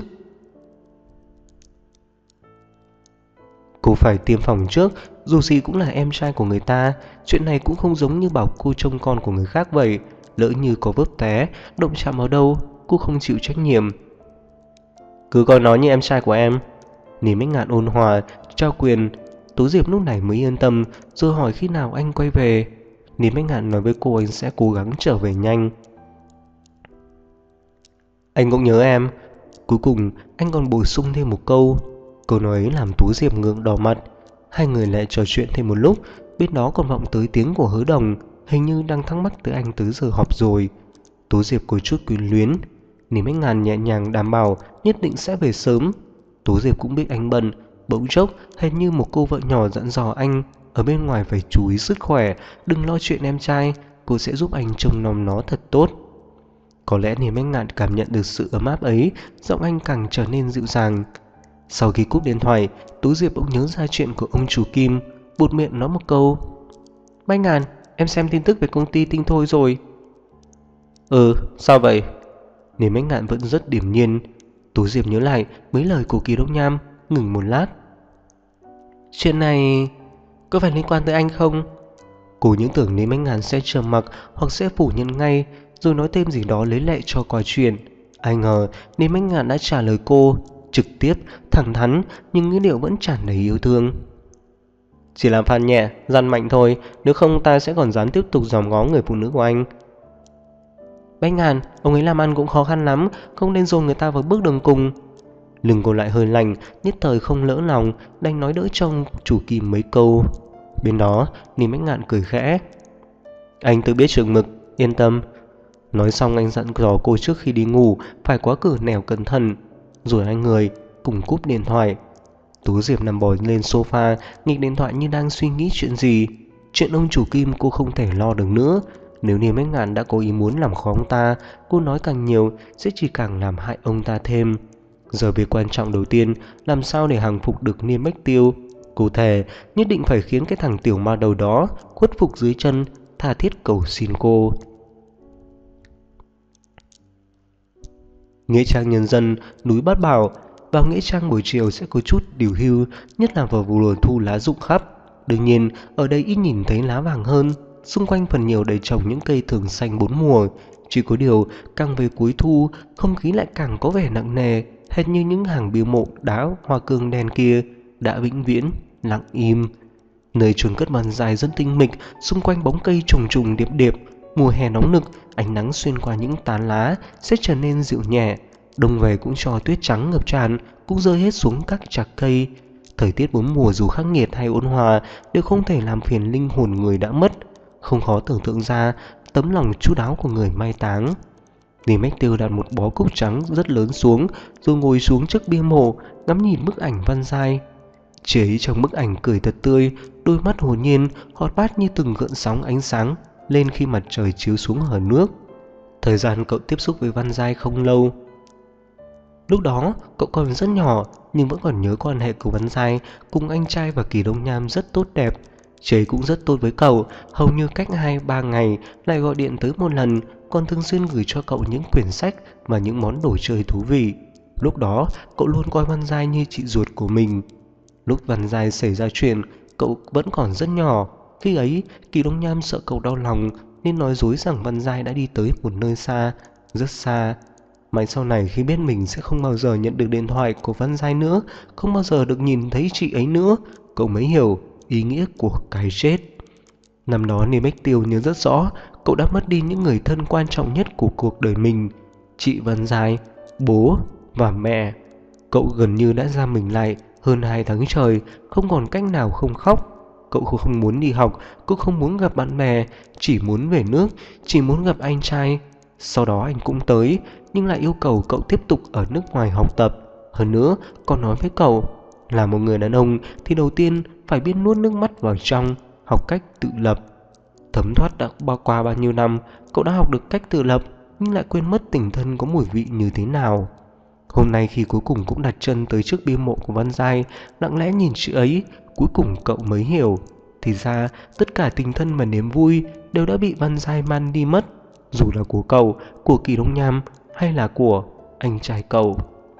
Cô phải tiêm phòng trước, dù gì cũng là em trai của người ta. Chuyện này cũng không giống như bảo cô trông con của người khác vậy. Lỡ như có vấp té, động chạm vào đâu, cô không chịu trách nhiệm. Cứ coi nó như em trai của em. Niêm Bách Ngạn ôn hòa, trao quyền. Tố Diệp lúc này mới yên tâm, rồi hỏi khi nào anh quay về. Niêm Bách Ngạn nói với cô anh sẽ cố gắng trở về nhanh. Anh cũng nhớ em. Cuối cùng anh còn bổ sung thêm một câu. Câu nói ấy làm Tú Diệp ngượng đỏ mặt. Hai người lại trò chuyện thêm một lúc. bên đó còn vọng tới tiếng của Hứa Đồng, hình như đang thắc mắc tới anh tới giờ họp rồi. Tố Diệp có chút quyến luyến. Niềm Ánh Ngàn nhẹ nhàng đảm bảo nhất định sẽ về sớm. Tố Diệp cũng biết anh bận, bỗng chốc hệt như một cô vợ nhỏ dặn dò anh ở bên ngoài phải chú ý sức khỏe, đừng lo chuyện em trai, cô sẽ giúp anh trông nom nó thật tốt. Có lẽ Niềm Ánh Ngàn cảm nhận được sự ấm áp ấy, giọng anh càng trở nên dịu dàng. Sau khi cúp điện thoại, Tố Diệp bỗng nhớ ra chuyện của ông chủ Kim, buột miệng nói một câu: Bách Ngàn, em xem tin tức về công ty Tinh Thôi rồi. Sao vậy? Niềm Ánh Ngạn vẫn rất điềm nhiên. Tố Diệp nhớ lại mấy lời của Kỳ Đông Nham, ngừng một lát. Chuyện này có phải liên quan tới anh không? Cô những tưởng Niềm Ánh Ngạn sẽ trầm mặc hoặc sẽ phủ nhận ngay, rồi nói thêm gì đó lấy lệ cho qua chuyện. Ai ngờ Niềm Ánh Ngạn đã trả lời cô trực tiếp, thẳng thắn, nhưng ngữ điệu vẫn tràn đầy yêu thương. Chỉ làm phàn nhẹ, dằn mạnh thôi, nếu không ta sẽ còn dám tiếp tục dòm ngó người phụ nữ của anh. Bách Ngàn, ông ấy làm ăn cũng khó khăn lắm, không nên dồn người ta vào bước đường cùng. Lưng cô lại hơi lạnh, nhất thời không lỡ lòng, đành nói đỡ trong chủ Kim mấy câu. Bên đó, Niềm Ánh Ngạn cười khẽ. Anh tự biết chừng mực, yên tâm. Nói xong anh dặn dò cô trước khi đi ngủ phải quá cử nẻo cẩn thận. Rồi hai người cùng cúp điện thoại. Tố Diệp nằm bò lên sofa, nghịch điện thoại như đang suy nghĩ chuyện gì. Chuyện ông chủ Kim cô không thể lo được nữa. Nếu Niềm Ánh Ngạn đã có ý muốn làm khó ông ta, cô nói càng nhiều sẽ chỉ càng làm hại ông ta thêm. Giờ việc quan trọng đầu tiên, làm sao để hàng phục được Niêm Bách Tiêu. Cô thề nhất định phải khiến cái thằng tiểu ma đầu đó khuất phục dưới chân, tha thiết cầu xin cô. Nghĩa trang nhân dân, núi Bát Bảo. Vào nghĩa trang buổi chiều sẽ có chút điều hưu, nhất là vào mùa thu lá rụng khắp. Đương nhiên, ở đây ít nhìn thấy lá vàng hơn. Xung quanh phần nhiều đầy trồng những cây thường xanh bốn mùa. Chỉ có điều, càng về cuối thu, không khí lại càng có vẻ nặng nề, hệt như những hàng bia mộ đá hoa cương đen kia đã vĩnh viễn lặng im. Nơi chôn cất bàn dài rất tinh mịch, xung quanh bóng cây trùng trùng điệp điệp. Mùa hè nóng nực, ánh nắng xuyên qua những tán lá sẽ trở nên dịu nhẹ. Đông về cũng cho tuyết trắng ngập tràn, cũng rơi hết xuống các chạc cây. Thời tiết bốn mùa dù khắc nghiệt hay ôn hòa đều không thể làm phiền linh hồn người đã mất. Không khó tưởng tượng ra tấm lòng chu đáo của người mai táng. Niềm Bách Tiêu đặt một bó cúc trắng rất lớn xuống, rồi ngồi xuống trước bia mộ, ngắm nhìn bức ảnh Văn Giai. Chị ấy trong bức ảnh cười thật tươi, đôi mắt hồn nhiên, hót bát như từng gợn sóng ánh sáng lên khi mặt trời chiếu xuống hở nước. Thời gian cậu tiếp xúc với Văn Giai không lâu. Lúc đó cậu còn rất nhỏ, nhưng vẫn còn nhớ quan hệ của Văn Giai cùng anh trai và Kỳ Đông Nham rất tốt đẹp. Chị ấy cũng rất tốt với cậu, hầu như cách 2-3 ngày lại gọi điện tới một lần, còn thường xuyên gửi cho cậu những quyển sách và những món đồ chơi thú vị. Lúc đó cậu luôn coi Văn Giai như chị ruột của mình. Lúc Văn Giai xảy ra chuyện, cậu vẫn còn rất nhỏ. Khi ấy Kỳ Đông Nham sợ cậu đau lòng nên nói dối rằng Văn Giai đã đi tới một nơi xa, rất xa. Mãi sau này khi biết mình sẽ không bao giờ nhận được điện thoại của Văn Giai nữa, không bao giờ được nhìn thấy chị ấy nữa, cậu mới hiểu ý nghĩa của cái chết. Năm đó Niềm Bách Tiêu nhớ rất rõ, cậu đã mất đi những người thân quan trọng nhất của cuộc đời mình. Chị Văn Giai, bố và mẹ. Cậu gần như đã giam mình lại hơn 2 tháng trời, không còn cách nào không khóc. Cậu không muốn đi học, cũng không muốn gặp bạn bè, chỉ muốn về nước, chỉ muốn gặp anh trai. Sau đó anh cũng tới, nhưng lại yêu cầu cậu tiếp tục ở nước ngoài học tập. Hơn nữa, còn nói với cậu, là một người đàn ông thì đầu tiên phải biết nuốt nước mắt vào trong, học cách tự lập. Thấm thoát đã qua bao nhiêu năm, cậu đã học được cách tự lập, nhưng lại quên mất tình thân có mùi vị như thế nào. Hôm nay khi cuối cùng cũng đặt chân tới trước bia mộ của Văn Giai, lặng lẽ nhìn chị ấy, cuối cùng cậu mới hiểu. Thì ra tất cả tình thân và niềm vui đều đã bị Văn Giai mang đi mất, dù là của cậu, của Kỳ Đông Nham hay là của anh trai cậu.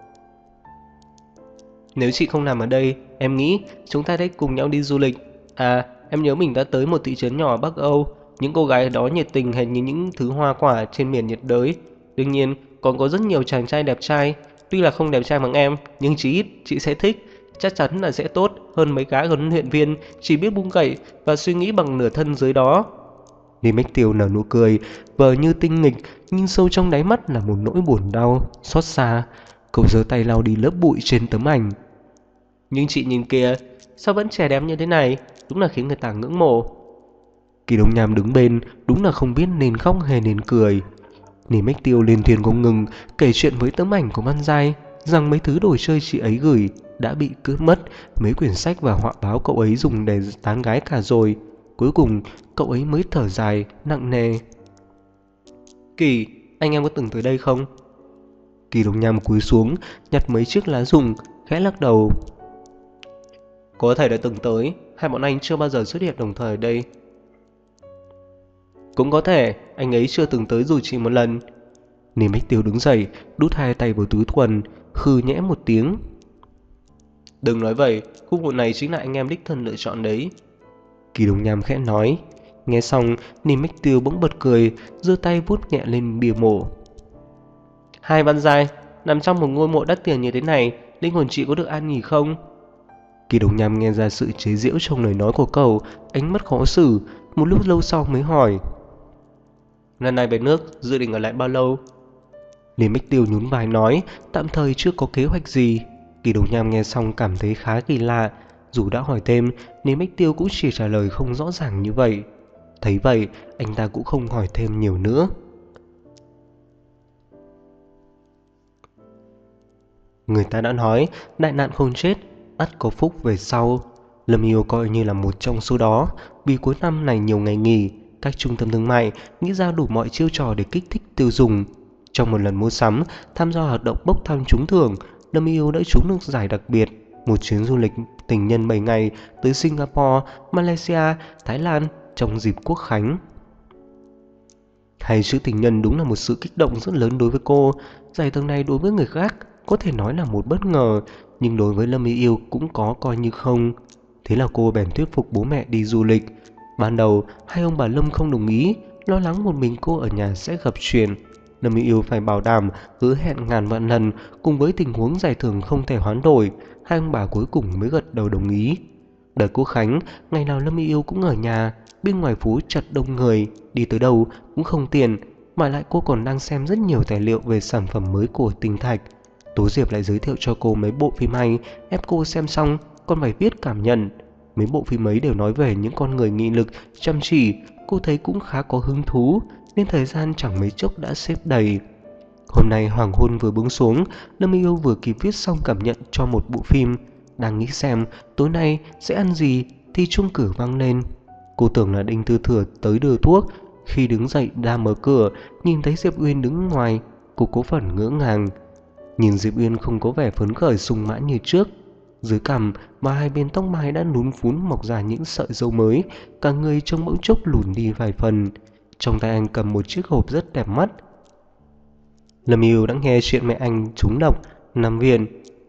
Nếu chị không nằm ở đây, em nghĩ chúng ta sẽ cùng nhau đi du lịch. À, em nhớ mình đã tới một thị trấn nhỏ ở Bắc Âu. Những cô gái đó nhiệt tình hệt như những thứ hoa quả trên miền nhiệt đới. Đương nhiên, còn có rất nhiều chàng trai đẹp trai. Tuy là không đẹp trai bằng em, nhưng chí ít chị sẽ thích. Chắc chắn là sẽ tốt hơn mấy gã huấn luyện viên chỉ biết bung gậy và suy nghĩ bằng nửa thân dưới đó. Lý Mách Tiêu nở nụ cười, vờ như tinh nghịch, nhưng sâu trong đáy mắt là một nỗi buồn đau, xót xa. Cậu giơ tay lau đi lớp bụi trên tấm ảnh. Nhưng chị nhìn kìa, sao vẫn trẻ đẹp như thế này, đúng là khiến người ta ngưỡng mộ. Kỳ Đông Nham đứng bên, đúng là không biết nên khóc hay nên cười. Nỉ Mách Tiêu liên thuyền không ngừng kể chuyện với tấm ảnh của Văn Giai rằng mấy thứ đồ chơi chị ấy gửi đã bị cướp mất, mấy quyển sách và họa báo cậu ấy dùng để tán gái cả rồi. Cuối cùng cậu ấy mới thở dài nặng nề. Kỳ, anh em có từng tới đây không? Kỳ Đông Nham cúi xuống nhặt mấy chiếc lá rụng, khẽ lắc đầu. Có thể đã từng tới, hai bọn anh chưa bao giờ xuất hiện đồng thời ở đây. Cũng có thể anh ấy chưa từng tới dù chỉ một lần. Nỉ Mách Tiêu đứng dậy, đút hai tay vào túi quần, khư nhẽ một tiếng. Đừng nói vậy, khu vực này chính là anh em đích thân lựa chọn đấy. Kỳ Đông Nham khẽ nói. Nghe xong, Nỉ Mách Tiêu bỗng bật cười, giơ tay vuốt nhẹ lên bia mộ. Hai Văn Giai, nằm trong một ngôi mộ đắt tiền như thế này, linh hồn chị có được an nghỉ không? Kỳ Đông Nham nghe ra sự chế giễu trong lời nói của cậu, ánh mắt khó xử, một lúc lâu sau mới hỏi. Lần này về nước, dự định ở lại bao lâu? Nỉ Mách Tiêu nhún vai nói, tạm thời chưa có kế hoạch gì. Kỳ Đông Nham nghe xong cảm thấy khá kỳ lạ. Dù đã hỏi thêm, Nỉ Mách Tiêu cũng chỉ trả lời không rõ ràng như vậy. Thấy vậy, anh ta cũng không hỏi thêm nhiều nữa. Người ta đã nói, đại nạn không chết, ắt có phúc về sau. Lâm Yêu coi như là một trong số đó. Vì cuối năm này nhiều ngày nghỉ, các trung tâm thương mại nghĩ ra đủ mọi chiêu trò để kích thích tiêu dùng. Trong một lần mua sắm, tham gia hoạt động bốc thăm trúng thưởng, Lâm Yêu đã trúng được giải đặc biệt, một chuyến du lịch tình nhân 7 ngày tới Singapore, Malaysia, Thái Lan trong dịp Quốc khánh. Hai chữ tình nhân đúng là một sự kích động rất lớn đối với cô. Giải thưởng này đối với người khác có thể nói là một bất ngờ, nhưng đối với Lâm Yêu cũng có coi như không. Thế là cô bèn thuyết phục bố mẹ đi du lịch. Ban đầu hai ông bà Lâm không đồng ý, lo lắng một mình cô ở nhà sẽ gặp chuyện. Lâm Yêu phải bảo đảm hứa hẹn ngàn vạn lần, cùng với tình huống giải thưởng không thể hoán đổi, hai ông bà cuối cùng mới gật đầu đồng ý. Đợt Quốc khánh, ngày nào Lâm Yêu cũng ở nhà, bên ngoài phố chật đông người, đi tới đâu cũng không tiền, mà lại cô còn đang xem rất nhiều tài liệu về sản phẩm mới của Tinh Thạch. Tố Diệp lại giới thiệu cho cô mấy bộ phim hay, ép cô xem xong còn phải viết cảm nhận. Mấy bộ phim ấy đều nói về những con người nghị lực, chăm chỉ, cô thấy cũng khá có hứng thú, nên thời gian chẳng mấy chốc đã xếp đầy. Hôm nay hoàng hôn vừa buông xuống, Lâm Yêu vừa kịp viết xong cảm nhận cho một bộ phim. Đang nghĩ xem tối nay sẽ ăn gì thì chuông cửa vang lên. Cô tưởng là Đinh Tư Thừa tới đưa thuốc. Khi đứng dậy ra mở cửa, nhìn thấy Diệp Uyên đứng ngoài, cô có phần ngỡ ngàng. Nhìn Diệp Uyên không có vẻ phấn khởi sung mãn như trước. Dưới cằm và hai bên tóc mai đã lún phún mọc ra những sợi râu mới, cả người trông bỗng chốc lùn đi vài phần. Trong tay anh cầm một chiếc hộp rất đẹp mắt. Lâm Yêu đã nghe chuyện mẹ anh trúng độc, nằm viện.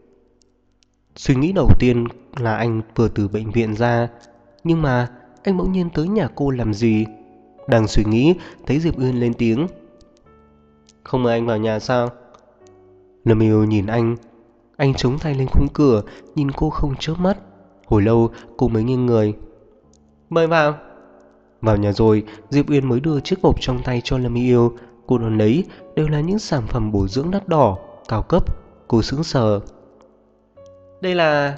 Suy nghĩ đầu tiên là anh vừa từ bệnh viện ra, nhưng mà anh bỗng nhiên tới nhà cô làm gì? Đang suy nghĩ, thấy Diệp Uyên lên tiếng. Không mời anh vào nhà sao? Lâm Yêu nhìn anh chống tay lên khung cửa, nhìn cô không chớp mắt. Hồi lâu cô mới nghiêng người. Mời vào. Vào nhà rồi, Diệp Uyên mới đưa chiếc hộp trong tay cho Lâm Yêu. Cô đón lấy đều là những sản phẩm bổ dưỡng đắt đỏ, cao cấp. Cô sững sờ. Đây là...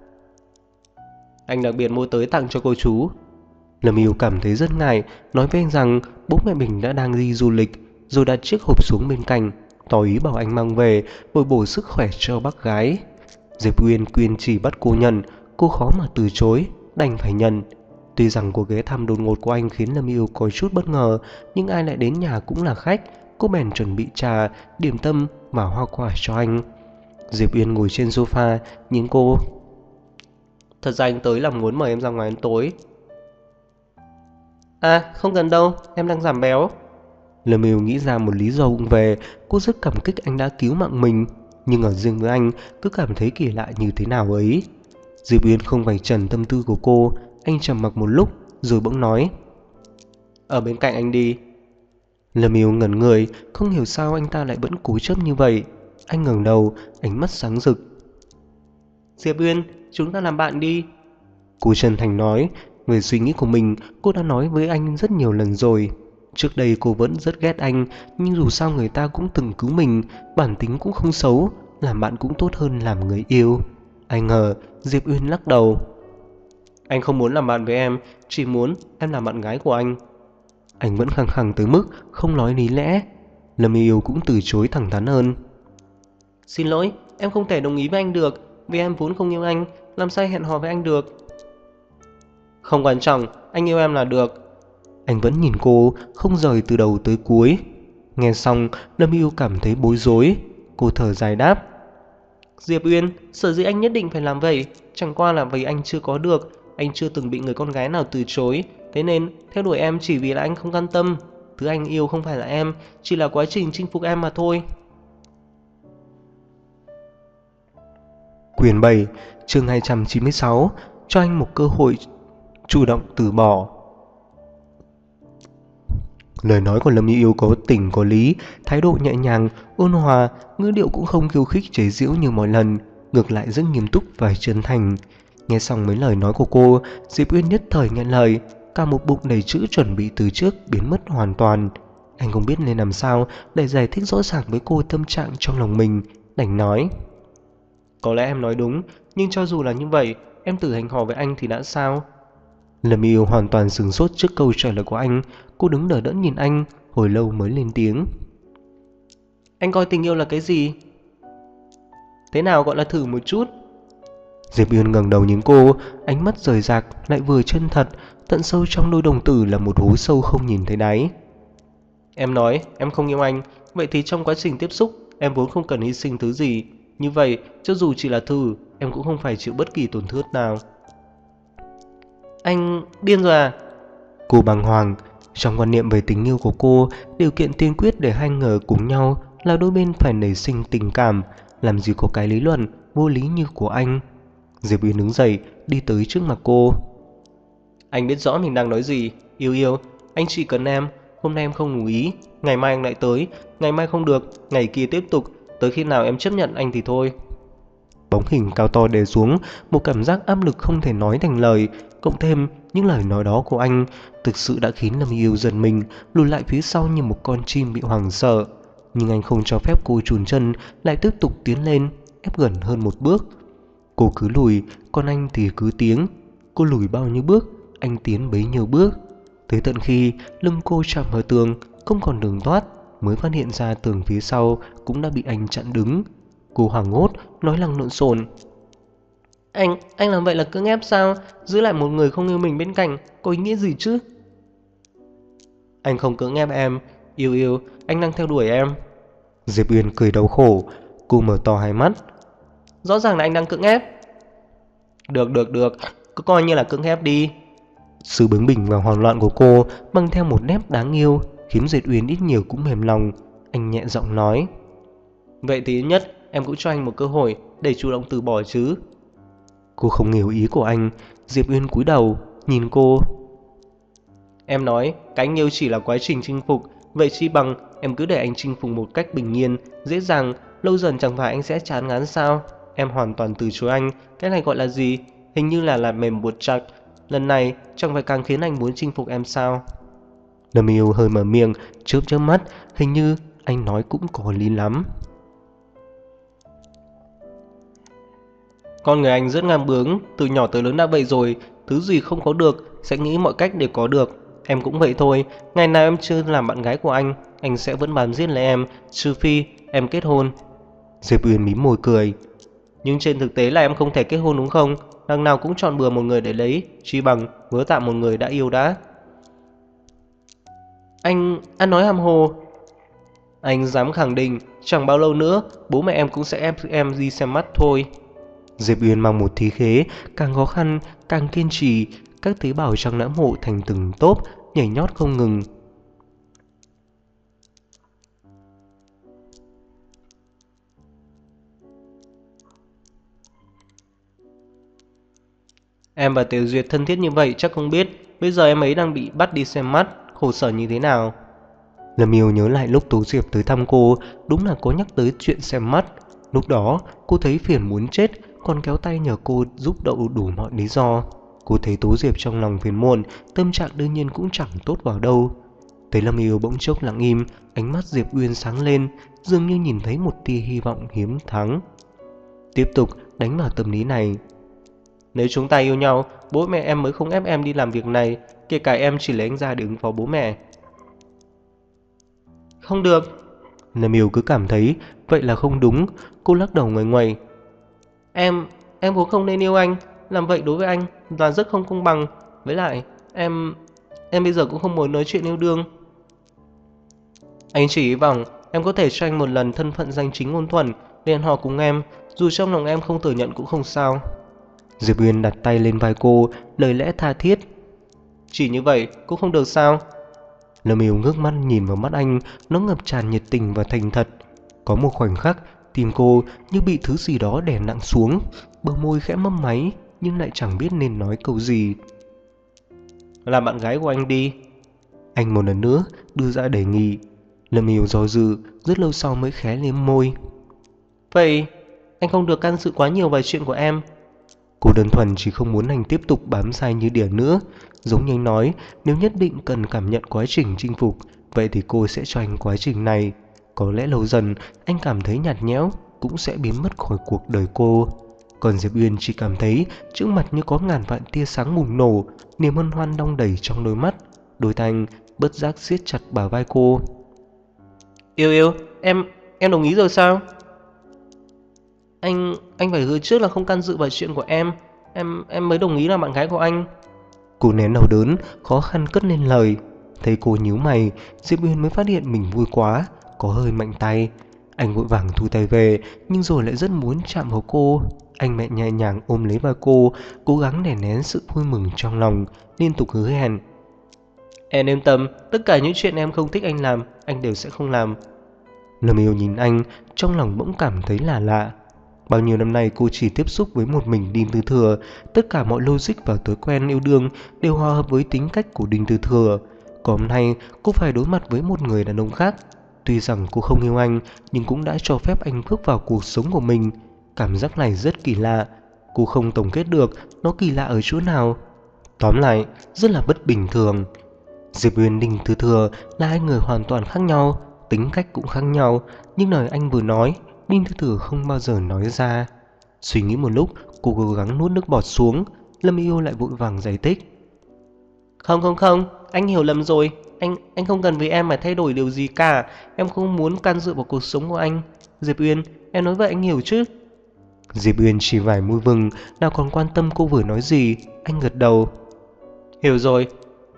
Anh đặc biệt mua tới tặng cho cô chú. Lâm Yêu cảm thấy rất ngại, nói với anh rằng bố mẹ mình đã đang đi du lịch, rồi đặt chiếc hộp xuống bên cạnh, tỏ ý bảo anh mang về bồi bổ sức khỏe cho bác gái. Diệp Uyên kiên trì bắt cô nhận, cô khó mà từ chối, đành phải nhận. Tuy rằng cuộc ghé thăm đột ngột của anh khiến Lâm Yêu có chút bất ngờ, nhưng ai lại đến nhà cũng là khách. Cô bèn chuẩn bị trà, điểm tâm và hoa quả cho anh. Diệp Uyên ngồi trên sofa nhìn cô. Thật ra anh tới là muốn mời em ra ngoài ăn tối. À không cần đâu, em đang giảm béo. Lâm Yêu nghĩ ra một lý do vụng về. Cô rất cảm kích anh đã cứu mạng mình, nhưng ở riêng với anh cứ cảm thấy kỳ lạ như thế nào ấy. Diệp Uyên không vạch trần tâm tư của cô. Anh trầm mặc một lúc rồi bỗng nói. Ở bên cạnh anh đi. Lâm Yêu ngẩn người, không hiểu sao anh ta lại vẫn cố chấp như vậy. Anh ngẩng đầu, ánh mắt sáng rực. Diệp Uyên, chúng ta làm bạn đi. Cô chân thành nói. Về suy nghĩ của mình, cô đã nói với anh rất nhiều lần rồi. Trước đây cô vẫn rất ghét anh, nhưng dù sao người ta cũng từng cứu mình, bản tính cũng không xấu, làm bạn cũng tốt hơn làm người yêu. Ai ngờ Diệp Uyên lắc đầu. Anh không muốn làm bạn với em, chỉ muốn em làm bạn gái của anh. Anh vẫn khăng khăng tới mức không nói lý lẽ. Lâm Yêu cũng từ chối thẳng thắn hơn. Xin lỗi, em không thể đồng ý với anh được, vì em vốn không yêu anh, làm sao hẹn hò với anh được. Không quan trọng, anh yêu em là được. Anh vẫn nhìn cô, không rời từ đầu tới cuối. Nghe xong, Lâm Yêu cảm thấy bối rối. Cô thở dài đáp. Diệp Uyên, sở dĩ anh nhất định phải làm vậy, chẳng qua là vì anh chưa có được. Anh chưa từng bị người con gái nào từ chối. Thế nên, theo đuổi em chỉ vì là anh không can tâm. Thứ anh yêu không phải là em, chỉ là quá trình chinh phục em mà thôi. Quyển 7, chương 296, cho anh một cơ hội chủ động từ bỏ. Lời nói của Lâm Yêu có tình có lý, thái độ nhẹ nhàng, ôn hòa, ngữ điệu cũng không khiêu khích chế giễu như mọi lần, ngược lại rất nghiêm túc và chân thành. Nghe xong mấy lời nói của cô, Diệp Uyên nhất thời nhận lời, cả một bụng đầy chữ chuẩn bị từ trước biến mất hoàn toàn. Anh không biết nên làm sao để giải thích rõ ràng với cô tâm trạng trong lòng mình, đành nói. Có lẽ em nói đúng, nhưng cho dù là như vậy, em thử hẹn hò với anh thì đã sao? Lâm Yêu hoàn toàn sửng sốt trước câu trả lời của anh. Cô đứng đờ đẫn nhìn anh, hồi lâu mới lên tiếng. Anh coi tình yêu là cái gì? Thế nào gọi là thử một chút? Diệp Uyên ngẩng đầu nhìn cô, ánh mắt rời rạc lại vừa chân thật, tận sâu trong đôi đồng tử là một hố sâu không nhìn thấy đáy. Em nói em không yêu anh, vậy thì trong quá trình tiếp xúc em vốn không cần hy sinh thứ gì. Như vậy, cho dù chỉ là thử, em cũng không phải chịu bất kỳ tổn thương nào. Anh điên rồi à? Cô bàng hoàng. Trong quan niệm về tình yêu của cô, điều kiện tiên quyết để hai người cùng nhau là đôi bên phải nảy sinh tình cảm. Làm gì có cái lý luận vô lý như của anh. Diệp Uyên đứng dậy, đi tới trước mặt cô. Anh biết rõ mình đang nói gì. Yêu yêu, anh chỉ cần em. Hôm nay em không ngủ ý, ngày mai anh lại tới. Ngày mai không được, ngày kia tiếp tục. Tới khi nào em chấp nhận anh thì thôi. Bóng hình cao to đè xuống, một cảm giác áp lực không thể nói thành lời. Cộng thêm những lời nói đó của anh thực sự đã khiến Lâm Yêu giật mình, lùi lại phía sau như một con chim bị hoảng sợ. Nhưng anh không cho phép cô chùn chân, lại tiếp tục tiến lên, ép gần hơn một bước. Cô cứ lùi, còn anh thì cứ tiến. Cô lùi bao nhiêu bước, anh tiến bấy nhiêu bước. Tới tận khi lưng cô chạm vào tường, không còn đường thoát, mới phát hiện ra tường phía sau cũng đã bị anh chặn đứng. Cô hoảng hốt, nói lăng lộn xộn. Anh làm vậy là cưỡng ép sao? Giữ lại một người không yêu mình bên cạnh, có ý nghĩa gì chứ? Anh không cưỡng ép em, yêu yêu, anh đang theo đuổi em. Diệp Uyên cười đau khổ, cô mở to hai mắt. Rõ ràng là anh đang cưỡng ép. Được, cứ coi như là cưỡng ép đi. Sự bướng bỉnh và hoảng loạn của cô mang theo một nét đáng yêu, khiến Diệp Uyên ít nhiều cũng mềm lòng. Anh nhẹ giọng nói. Vậy thì ít nhất em cũng cho anh một cơ hội để chủ động từ bỏ chứ. Cô không hiểu ý của anh. Diệp Uyên cúi đầu nhìn cô. Em nói cái anh yêu chỉ là quá trình chinh phục, vậy chi bằng em cứ để anh chinh phục một cách bình yên, dễ dàng. Lâu dần chẳng phải anh sẽ chán ngán sao? Em hoàn toàn từ chối anh. Cái này gọi là gì? Hình như là mềm buộc chặt. Lần này chẳng phải càng khiến anh muốn chinh phục em sao? Lâm Yêu hơi mở miệng, chớp mắt. Hình như anh nói cũng có lý lắm. Con người anh rất ngang bướng, từ nhỏ tới lớn đã vậy rồi. Thứ gì không có được sẽ nghĩ mọi cách để có được. Em cũng vậy thôi. Ngày nào em chưa làm bạn gái của anh sẽ vẫn bám giết lấy em, trừ phi em kết hôn. Diệp Uyên mím môi cười. Nhưng trên thực tế là em không thể kết hôn đúng không? Đằng nào cũng chọn bừa một người để lấy, chi bằng vớ tạm một người đã yêu đã. Anh nói hàm hồ. Anh dám khẳng định chẳng bao lâu nữa bố mẹ em cũng sẽ ép em đi xem mắt thôi. Diệp Uyên mang một khí khế, càng khó khăn, càng kiên trì, các tế bào trong não bộ thành từng tốp, nhảy nhót không ngừng. Em và Tiểu Duyệt thân thiết như vậy chắc không biết, bây giờ em ấy đang bị bắt đi xem mắt, khổ sở như thế nào. Lâm Yêu nhớ lại lúc Tố Diệp tới thăm cô, đúng là có nhắc tới chuyện xem mắt. Lúc đó, cô thấy phiền muốn chết, còn kéo tay nhờ cô giúp đậu đủ mọi lý do. Cô thấy Tố Diệp trong lòng phiền muộn, tâm trạng đương nhiên cũng chẳng tốt vào đâu. Thấy Lâm Yêu bỗng chốc lặng im, ánh mắt Diệp Uyên sáng lên, dường như nhìn thấy một tia hy vọng hiếm thắng. Tiếp tục, đánh vào tâm lý này. Nếu chúng ta yêu nhau, bố mẹ em mới không ép em đi làm việc này, kể cả em chỉ lấy anh ra để ứng phó bố mẹ. Không được. Lâm Yêu cứ cảm thấy vậy là không đúng, cô lắc đầu ngoằn ngoèy. Em cũng không nên yêu anh, làm vậy đối với anh là rất không công bằng. Với lại, em bây giờ cũng không muốn nói chuyện yêu đương. Anh chỉ hy vọng em có thể cho anh một lần thân phận danh chính ngôn thuận để hẹn hò cùng em, dù trong lòng em không thừa nhận cũng không sao. Diệp Uyên đặt tay lên vai cô, lời lẽ tha thiết. Chỉ như vậy cũng không được sao? Lâm Yêu ngước mắt nhìn vào mắt anh, nó ngập tràn nhiệt tình và thành thật. Có một khoảnh khắc, tim cô như bị thứ gì đó đè nặng xuống, bờ môi khẽ mấp máy nhưng lại chẳng biết nên nói câu gì. Làm bạn gái của anh đi. Anh một lần nữa đưa ra đề nghị. Lâm Yêu do dự, rất lâu sau mới khẽ liếm môi. Vậy anh không được can dự quá nhiều vào chuyện của em. Cô đơn thuần chỉ không muốn anh tiếp tục bám sai như đỉa nữa. Giống như anh nói, nếu nhất định cần cảm nhận quá trình chinh phục, vậy thì cô sẽ cho anh quá trình này. Có lẽ lâu dần anh cảm thấy nhạt nhẽo cũng sẽ biến mất khỏi cuộc đời cô. Còn Diệp Uyên chỉ cảm thấy trước mặt như có ngàn vạn tia sáng bùng nổ, niềm hân hoan đong đầy trong đôi mắt. Đôi tay anh bất giác siết chặt bả vai cô. Yêu, em đồng ý rồi sao? Anh phải hứa trước là không can dự vào chuyện của em mới đồng ý là bạn gái của anh. Cô nén đau đớn, khó khăn cất lên lời. Thấy cô nhíu mày, Diệp Uyên mới phát hiện mình vui quá, có hơi mạnh tay. Anh vội vàng thu tay về, nhưng rồi lại rất muốn chạm vào cô. Anh mẹ nhẹ nhàng ôm lấy vai cô, cố gắng đè nén sự vui mừng trong lòng, liên tục hứa hẹn. Em yên tâm, tất cả những chuyện em không thích anh làm, anh đều sẽ không làm. Lâm Yêu nhìn anh, trong lòng bỗng cảm thấy là lạ. Bao nhiêu năm nay cô chỉ tiếp xúc với một mình Đinh Tư Thừa, tất cả mọi logic và thói quen yêu đương đều hòa hợp với tính cách của Đinh Tư Thừa. Còn hôm nay cô phải đối mặt với một người đàn ông khác. Tuy rằng cô không yêu anh, nhưng cũng đã cho phép anh bước vào cuộc sống của mình. Cảm giác này rất kỳ lạ. Cô không tổng kết được nó kỳ lạ ở chỗ nào. Tóm lại, rất là bất bình thường. Diệp Uyên, Đinh Tư Thừa là hai người hoàn toàn khác nhau, tính cách cũng khác nhau, nhưng lời anh vừa nói, Đinh Tư Thừa không bao giờ nói ra. Suy nghĩ một lúc, cô cố gắng nuốt nước bọt xuống. Lâm Yêu lại vội vàng giải thích. Không, anh hiểu lầm rồi. Anh không cần vì em mà thay đổi điều gì cả. Em không muốn can dự vào cuộc sống của anh. Diệp Uyên, em nói vậy anh hiểu chứ? Diệp Uyên chỉ vài mũi vừng, nào còn quan tâm cô vừa nói gì. Anh gật đầu. Hiểu rồi.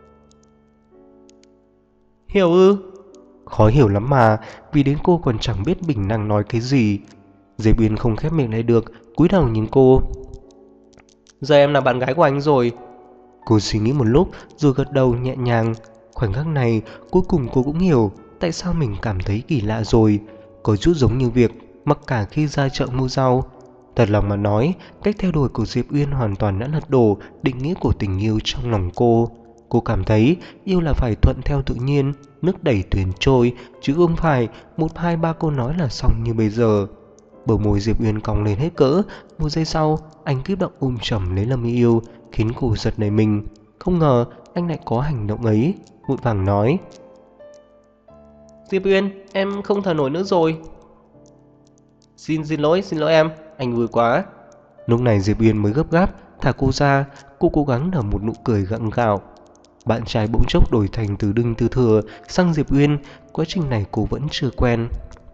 Hiểu ư? Khó hiểu lắm mà, vì đến cô còn chẳng biết mình đang nói cái gì. Diệp Uyên không khép miệng lại được, cúi đầu nhìn cô. Giờ em là bạn gái của anh rồi. Cô suy nghĩ một lúc rồi gật đầu nhẹ nhàng. Khoảnh khắc này cuối cùng cô cũng hiểu tại sao mình cảm thấy kỳ lạ rồi. Có chút giống như việc mặc cả khi ra chợ mua rau. Thật lòng mà nói, cách theo đuổi của Diệp Uyên hoàn toàn đã lật đổ định nghĩa của tình yêu trong lòng cô. Cô cảm thấy yêu là phải thuận theo tự nhiên, nước đẩy thuyền trôi, chứ không phải một hai ba câu nói là xong như bây giờ. Bờ môi Diệp Uyên cong lên hết cỡ. Một giây sau, anh kích động ôm chầm lấy Lâm Yêu, khiến cô giật nảy mình. Không ngờ anh lại có hành động ấy. Vội vàng nói. Diệp Uyên, em không thở nổi nữa rồi. Xin lỗi em, anh vui quá. Lúc này Diệp Uyên mới gấp gáp thả cô ra. Cô cố gắng nở một nụ cười gượng gạo. Bạn trai bỗng chốc đổi thành từ Đinh Tư Thừa sang Diệp Uyên. Quá trình này cô vẫn chưa quen.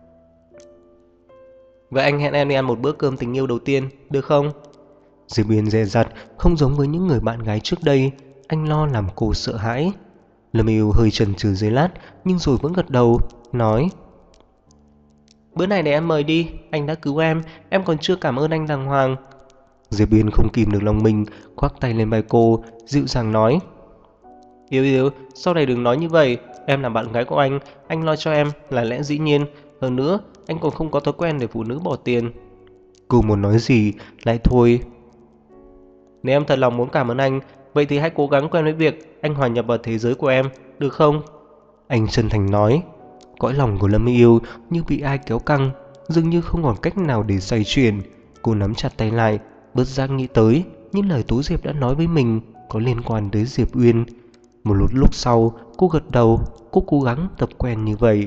Vậy anh hẹn em đi ăn một bữa cơm tình yêu đầu tiên, được không? Diệp Uyên dè dặt, không giống với những người bạn gái trước đây. Anh lo làm cô sợ hãi. Lâm Yêu hơi chần chừ giây lát, nhưng rồi vẫn gật đầu, nói. Bữa này để em mời đi, anh đã cứu em còn chưa cảm ơn anh đàng hoàng. Diệp Uyên không kìm được lòng mình, khoác tay lên vai cô, dịu dàng nói. Yêu, sau này đừng nói như vậy, em là bạn gái của anh lo cho em là lẽ dĩ nhiên. Hơn nữa, anh còn không có thói quen để phụ nữ bỏ tiền. Cô muốn nói gì, lại thôi. Nếu em thật lòng muốn cảm ơn anh, vậy thì hãy cố gắng quen với việc anh hòa nhập vào thế giới của em, được không? Anh chân thành nói. Cõi lòng của Lâm Yêu như bị ai kéo căng, dường như không còn cách nào để xoay chuyển. Cô nắm chặt tay lại, bất giác nghĩ tới những lời Tú Diệp đã nói với mình có liên quan tới Diệp Uyên. Một lúc sau, cô gật đầu, cô cố gắng tập quen như vậy.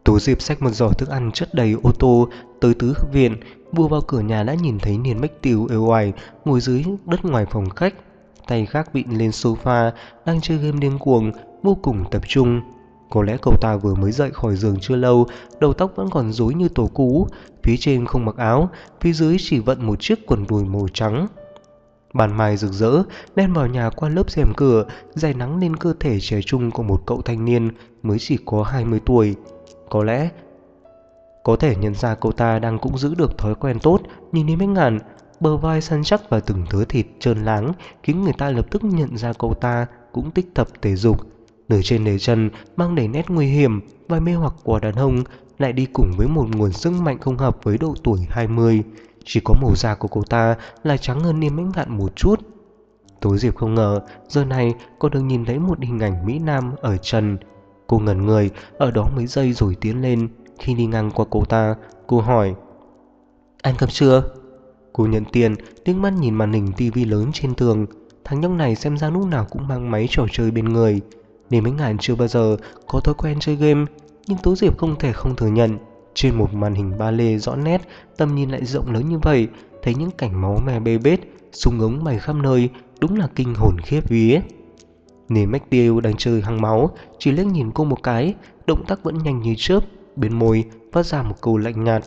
Tố Diệp xách một giỏ thức ăn chất đầy ô tô tới tứ hợp viện. Vừa vào cửa nhà đã nhìn thấy Niên Bách Tiêu uể oải ngồi dưới đất ngoài phòng khách, tay khác vịn lên sofa, đang chơi game điên cuồng, vô cùng tập trung. Có lẽ cậu ta vừa mới dậy khỏi giường chưa lâu, đầu tóc vẫn còn rối như tổ cú, phía trên không mặc áo, phía dưới chỉ vận một chiếc quần đùi màu trắng. Ban mai rực rỡ len vào nhà qua lớp rèm cửa, rải nắng lên cơ thể trẻ trung của một cậu thanh niên mới chỉ có 20 tuổi. Có lẽ có thể nhận ra cậu ta đang cũng giữ được thói quen tốt như Niên Bách Ngạn, bờ vai săn chắc và từng thớ thịt trơn láng khiến người ta lập tức nhận ra cậu ta cũng tích tập thể dục. Nửa trên nửa chân mang đầy nét nguy hiểm và mê hoặc của đàn ông, lại đi cùng với một nguồn sức mạnh không hợp với độ tuổi 20. Chỉ có màu da của cô ta là trắng hơn Niên Bách Ngạn một chút. Tố Diệp không ngờ giờ này cô được nhìn thấy một hình ảnh Mỹ Nam ở trần. Cô ngẩn người ở đó mấy giây rồi tiến lên. Khi đi ngang qua cô ta, cô hỏi: "Ăn cơm chưa?" Cô nhận tiền, liếc mắt nhìn màn hình tivi lớn trên tường. Thằng nhóc này xem ra lúc nào cũng mang máy trò chơi bên người. Niên Bách Ngạn chưa bao giờ có thói quen chơi game, nhưng Tố Diệp không thể không thừa nhận, trên một màn hình ba lê rõ nét, tầm nhìn lại rộng lớn như vậy, thấy những cảnh máu me bê bết, súng ống bày khắp nơi, đúng là kinh hồn khiếp vía. Niên Bách Tiêu đang chơi hăng máu, chỉ liếc nhìn cô một cái, động tác vẫn nhanh như chớp, bên môi phát ra một câu lạnh nhạt: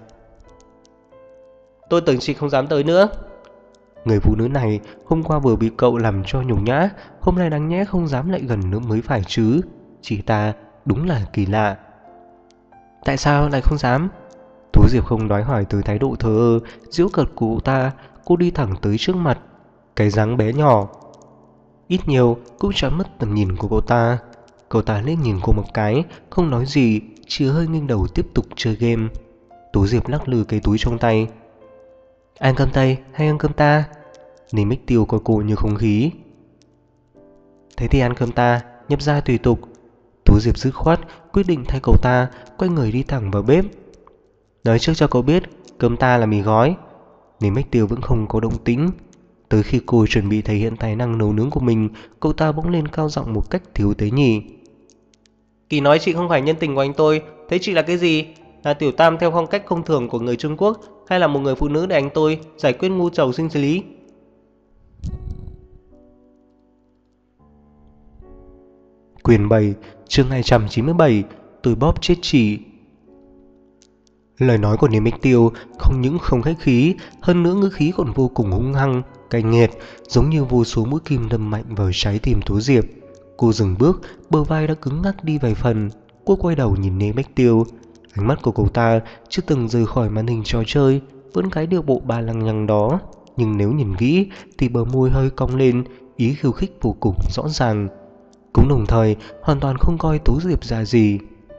"Tôi tưởng chị không dám tới nữa." Người phụ nữ này hôm qua vừa bị cậu làm cho nhục nhã, hôm nay đáng nhẽ không dám lại gần nữa mới phải chứ. Chị ta đúng là kỳ lạ. "Tại sao lại không dám?" Tố Diệp không đòi hỏi từ thái độ thờ ơ, giễu cợt của cô ta. Cô đi thẳng tới trước mặt. Cái dáng bé nhỏ ít nhiều cũng chán mất tầm nhìn của cô ta. Cậu ta liếc nhìn cô một cái, không nói gì, chỉ hơi nghiêng đầu tiếp tục chơi game. Tố Diệp lắc lư cái túi trong tay. "Ăn cơm Tây hay ăn cơm ta?" Niên Bách Tiêu coi cô như không khí. "Thế thì ăn cơm ta, nhập gia tùy tục." Tố Diệp dứt khoát quyết định thay cậu ta, quay người đi thẳng vào bếp. "Nói trước cho cậu biết, cơm ta là mì gói." Niên Bách Tiêu vẫn không có động tĩnh. Tới khi cô chuẩn bị thể hiện tài năng nấu nướng của mình, cậu ta bỗng lên cao giọng một cách thiếu tế nhị: "Kỳ nói chị không phải nhân tình của anh tôi, thế chị là cái gì? Là tiểu tam theo phong cách thông thường của người Trung Quốc, hay là một người phụ nữ để anh tôi giải quyết nhu cầu sinh lý?" Quyền 7, chương 297, tôi bóp chết chị. Lời nói của Niên Bách Tiêu không những không khách khí, hơn nữa ngữ khí còn vô cùng hung hăng, cay nghiệt, giống như vô số mũi kim đâm mạnh vào trái tim Tố Diệp. Cô dừng bước, bờ vai đã cứng ngắc đi vài phần. Cô quay đầu nhìn Niên Bách Tiêu. Ánh mắt của cậu ta chưa từng rời khỏi màn hình trò chơi, vẫn cái điệu bộ ba lăng nhăng đó. Nhưng nếu nhìn kỹ thì bờ môi hơi cong lên, ý khiêu khích vô cùng rõ ràng. Cũng đồng thời hoàn toàn không coi Tố Diệp ra gì.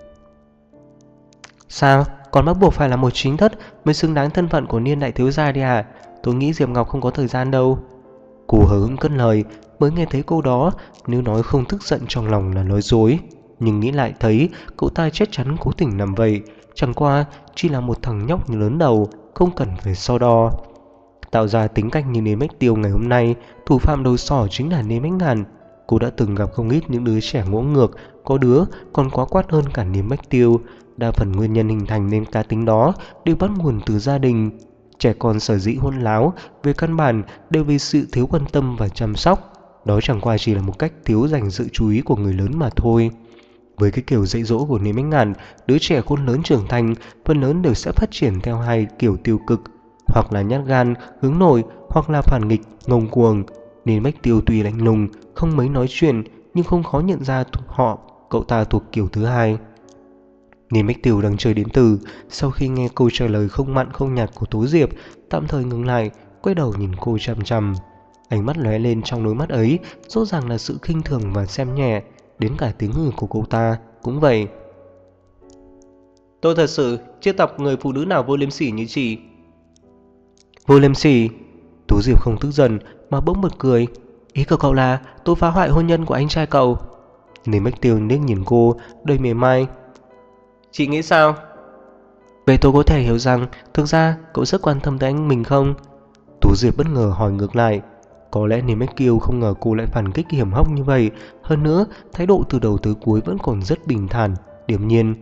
"Sao? Còn bắt buộc phải là một chính thất mới xứng đáng thân phận của Niên đại thiếu gia đi à? Tôi nghĩ Diệp Ngọc không có thời gian đâu." Cô hờ hững cất lời. Mới nghe thấy câu đó, nếu nói không tức giận trong lòng là nói dối. Nhưng nghĩ lại thấy cậu ta chắc chắn cố tình làm vậy, chẳng qua chỉ là một thằng nhóc lớn đầu, không cần phải so đo. Tạo ra tính cách như Niên Bách Tiêu ngày hôm nay, thủ phạm đầu sỏ chính là Niên Bách Ngạn. Cô đã từng gặp không ít những đứa trẻ ngỗ ngược, có đứa còn quá quát hơn cả Niên Bách Tiêu. Đa phần nguyên nhân hình thành nên cá tính đó đều bắt nguồn từ gia đình. Trẻ con sở dĩ hỗn láo về căn bản đều vì sự thiếu quan tâm và chăm sóc. Đó chẳng qua chỉ là một cách thiếu dành sự chú ý của người lớn mà thôi. Với cái kiểu dạy dỗ của Niên Bách Ngạn, đứa trẻ khôn lớn trưởng thành phần lớn đều sẽ phát triển theo hai kiểu tiêu cực, hoặc là nhát gan, hướng nội, hoặc là phản nghịch, ngông cuồng. Niên Bách Tiêu tuy lạnh lùng, không mấy nói chuyện, nhưng không khó nhận ra cậu ta thuộc kiểu thứ hai. Niên Bách Tiêu đang chơi đến từ, sau khi nghe câu trả lời không mặn không nhạt của Tố Diệp, tạm thời ngừng lại, quay đầu nhìn cô chằm chằm. Ánh mắt lóe lên trong đôi mắt ấy, rõ ràng là sự khinh thường và xem nhẹ, đến cả tiếng hừ của cô ta cũng vậy. "Tôi thật sự chưa tập người phụ nữ nào vô liêm sỉ như chị." "Vô liêm sỉ?" Tố Diệp không tức giận mà bỗng bật cười. "Ý của cậu là tôi phá hoại hôn nhân của anh trai cậu?" Niên Bách Tiêu liếc nhìn cô, đầy mỉa mai. "Chị nghĩ sao?" "Vậy tôi có thể hiểu rằng thực ra cậu rất quan tâm tới anh mình không?" Tố Diệp bất ngờ hỏi ngược lại. Có lẽ Niên Bách Tiêu không ngờ cô lại phản kích hiểm hóc như vậy. Hơn nữa, thái độ từ đầu tới cuối vẫn còn rất bình thản, điềm nhiên.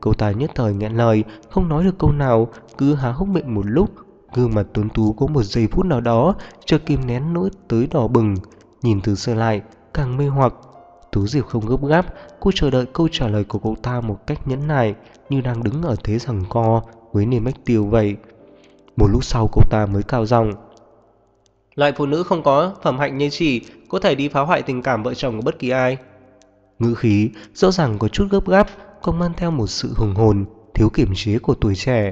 Cậu ta nhất thời nghẹn lời, không nói được câu nào, cứ há hốc miệng một lúc. Gương mặt tuấn tú có một giây phút nào đó chợt kìm nén nỗi tới đỏ bừng, nhìn từ xa lại càng mê hoặc. Tú Diệp không gấp gáp, cô chờ đợi câu trả lời của cậu ta một cách nhẫn nại, như đang đứng ở thế giằng co với Niên Bách Tiêu vậy. Một lúc sau cậu ta mới cao giọng: Loại phụ nữ không có phẩm hạnh như chị có thể đi phá hoại tình cảm vợ chồng của bất kỳ ai. Ngữ khí rõ ràng có chút gấp gáp, còn mang theo một sự hùng hồn, thiếu kiểm chế của tuổi trẻ.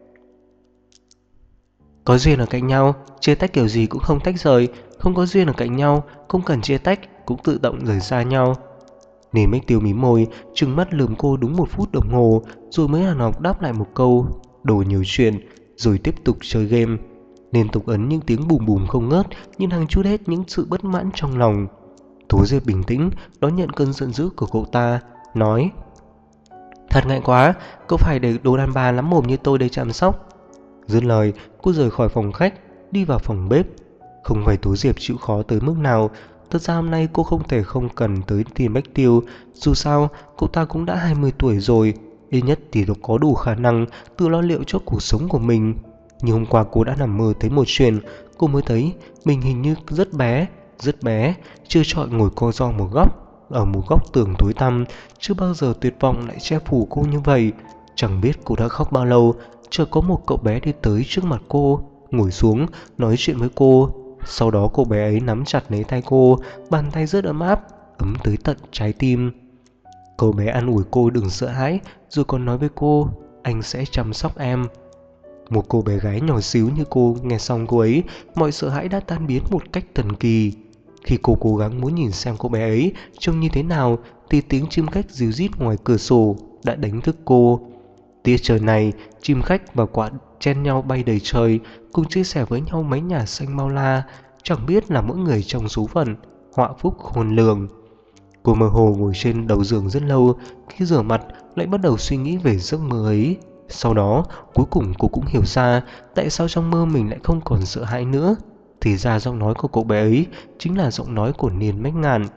Có duyên ở cạnh nhau, chia tách kiểu gì cũng không tách rời. Không có duyên ở cạnh nhau, không cần chia tách, cũng tự động rời xa nhau. Niên Bách Tiêu mím môi, trừng mắt lườm cô đúng 1 phút đồng hồ, rồi mới hàn học đáp lại một câu: Đồ nhiều chuyện, rồi tiếp tục chơi game. Liên tục ấn những tiếng bùm bùm không ngớt, nhưng đang chút hết những sự bất mãn trong lòng. Tú Diệp bình tĩnh đón nhận cơn giận dữ của cậu ta, nói: Thật ngại quá, cậu phải để đồ đàn bà lắm mồm như tôi để chăm sóc. Dứt lời, cô rời khỏi phòng khách, đi vào phòng bếp. Không phải Tú Diệp chịu khó tới mức nào, thật ra hôm nay cô không thể không cần tới Niên Bách Tiêu. Dù sao, cậu ta cũng đã 20 tuổi rồi, ít nhất thì có đủ khả năng tự lo liệu cho cuộc sống của mình. Nhưng hôm qua cô đã nằm mơ thấy một chuyện, cô mới thấy mình hình như rất bé, chưa trọi ngồi co ro một góc, ở một góc tường tối tăm. Chưa bao giờ tuyệt vọng lại che phủ cô như vậy. Chẳng biết cô đã khóc bao lâu, chợt có một cậu bé đi tới trước mặt cô, ngồi xuống, nói chuyện với cô. Sau đó cậu bé ấy nắm chặt lấy tay cô, bàn tay rất ấm áp, ấm tới tận trái tim. Cậu bé an ủi cô đừng sợ hãi, rồi còn nói với cô: Anh sẽ chăm sóc em. Một cô bé gái nhỏ xíu như cô nghe xong cô ấy, mọi sợ hãi đã tan biến một cách thần kỳ. Khi cô cố gắng muốn nhìn xem cô bé ấy trông như thế nào, thì tiếng chim khách ríu rít ngoài cửa sổ đã đánh thức cô. Tiết trời này, chim khách và quạ chen nhau bay đầy trời, cùng chia sẻ với nhau mái nhà xanh bao la. Chẳng biết là mỗi người trong số phận, họa phúc khôn lường. Cô mơ hồ ngồi trên đầu giường rất lâu, khi rửa mặt lại bắt đầu suy nghĩ về giấc mơ ấy. Sau đó, cuối cùng cô cũng hiểu ra tại sao trong mơ mình lại không còn sợ hãi nữa. Thì ra giọng nói của cậu bé ấy chính là giọng nói của Niên Bách Ngạn.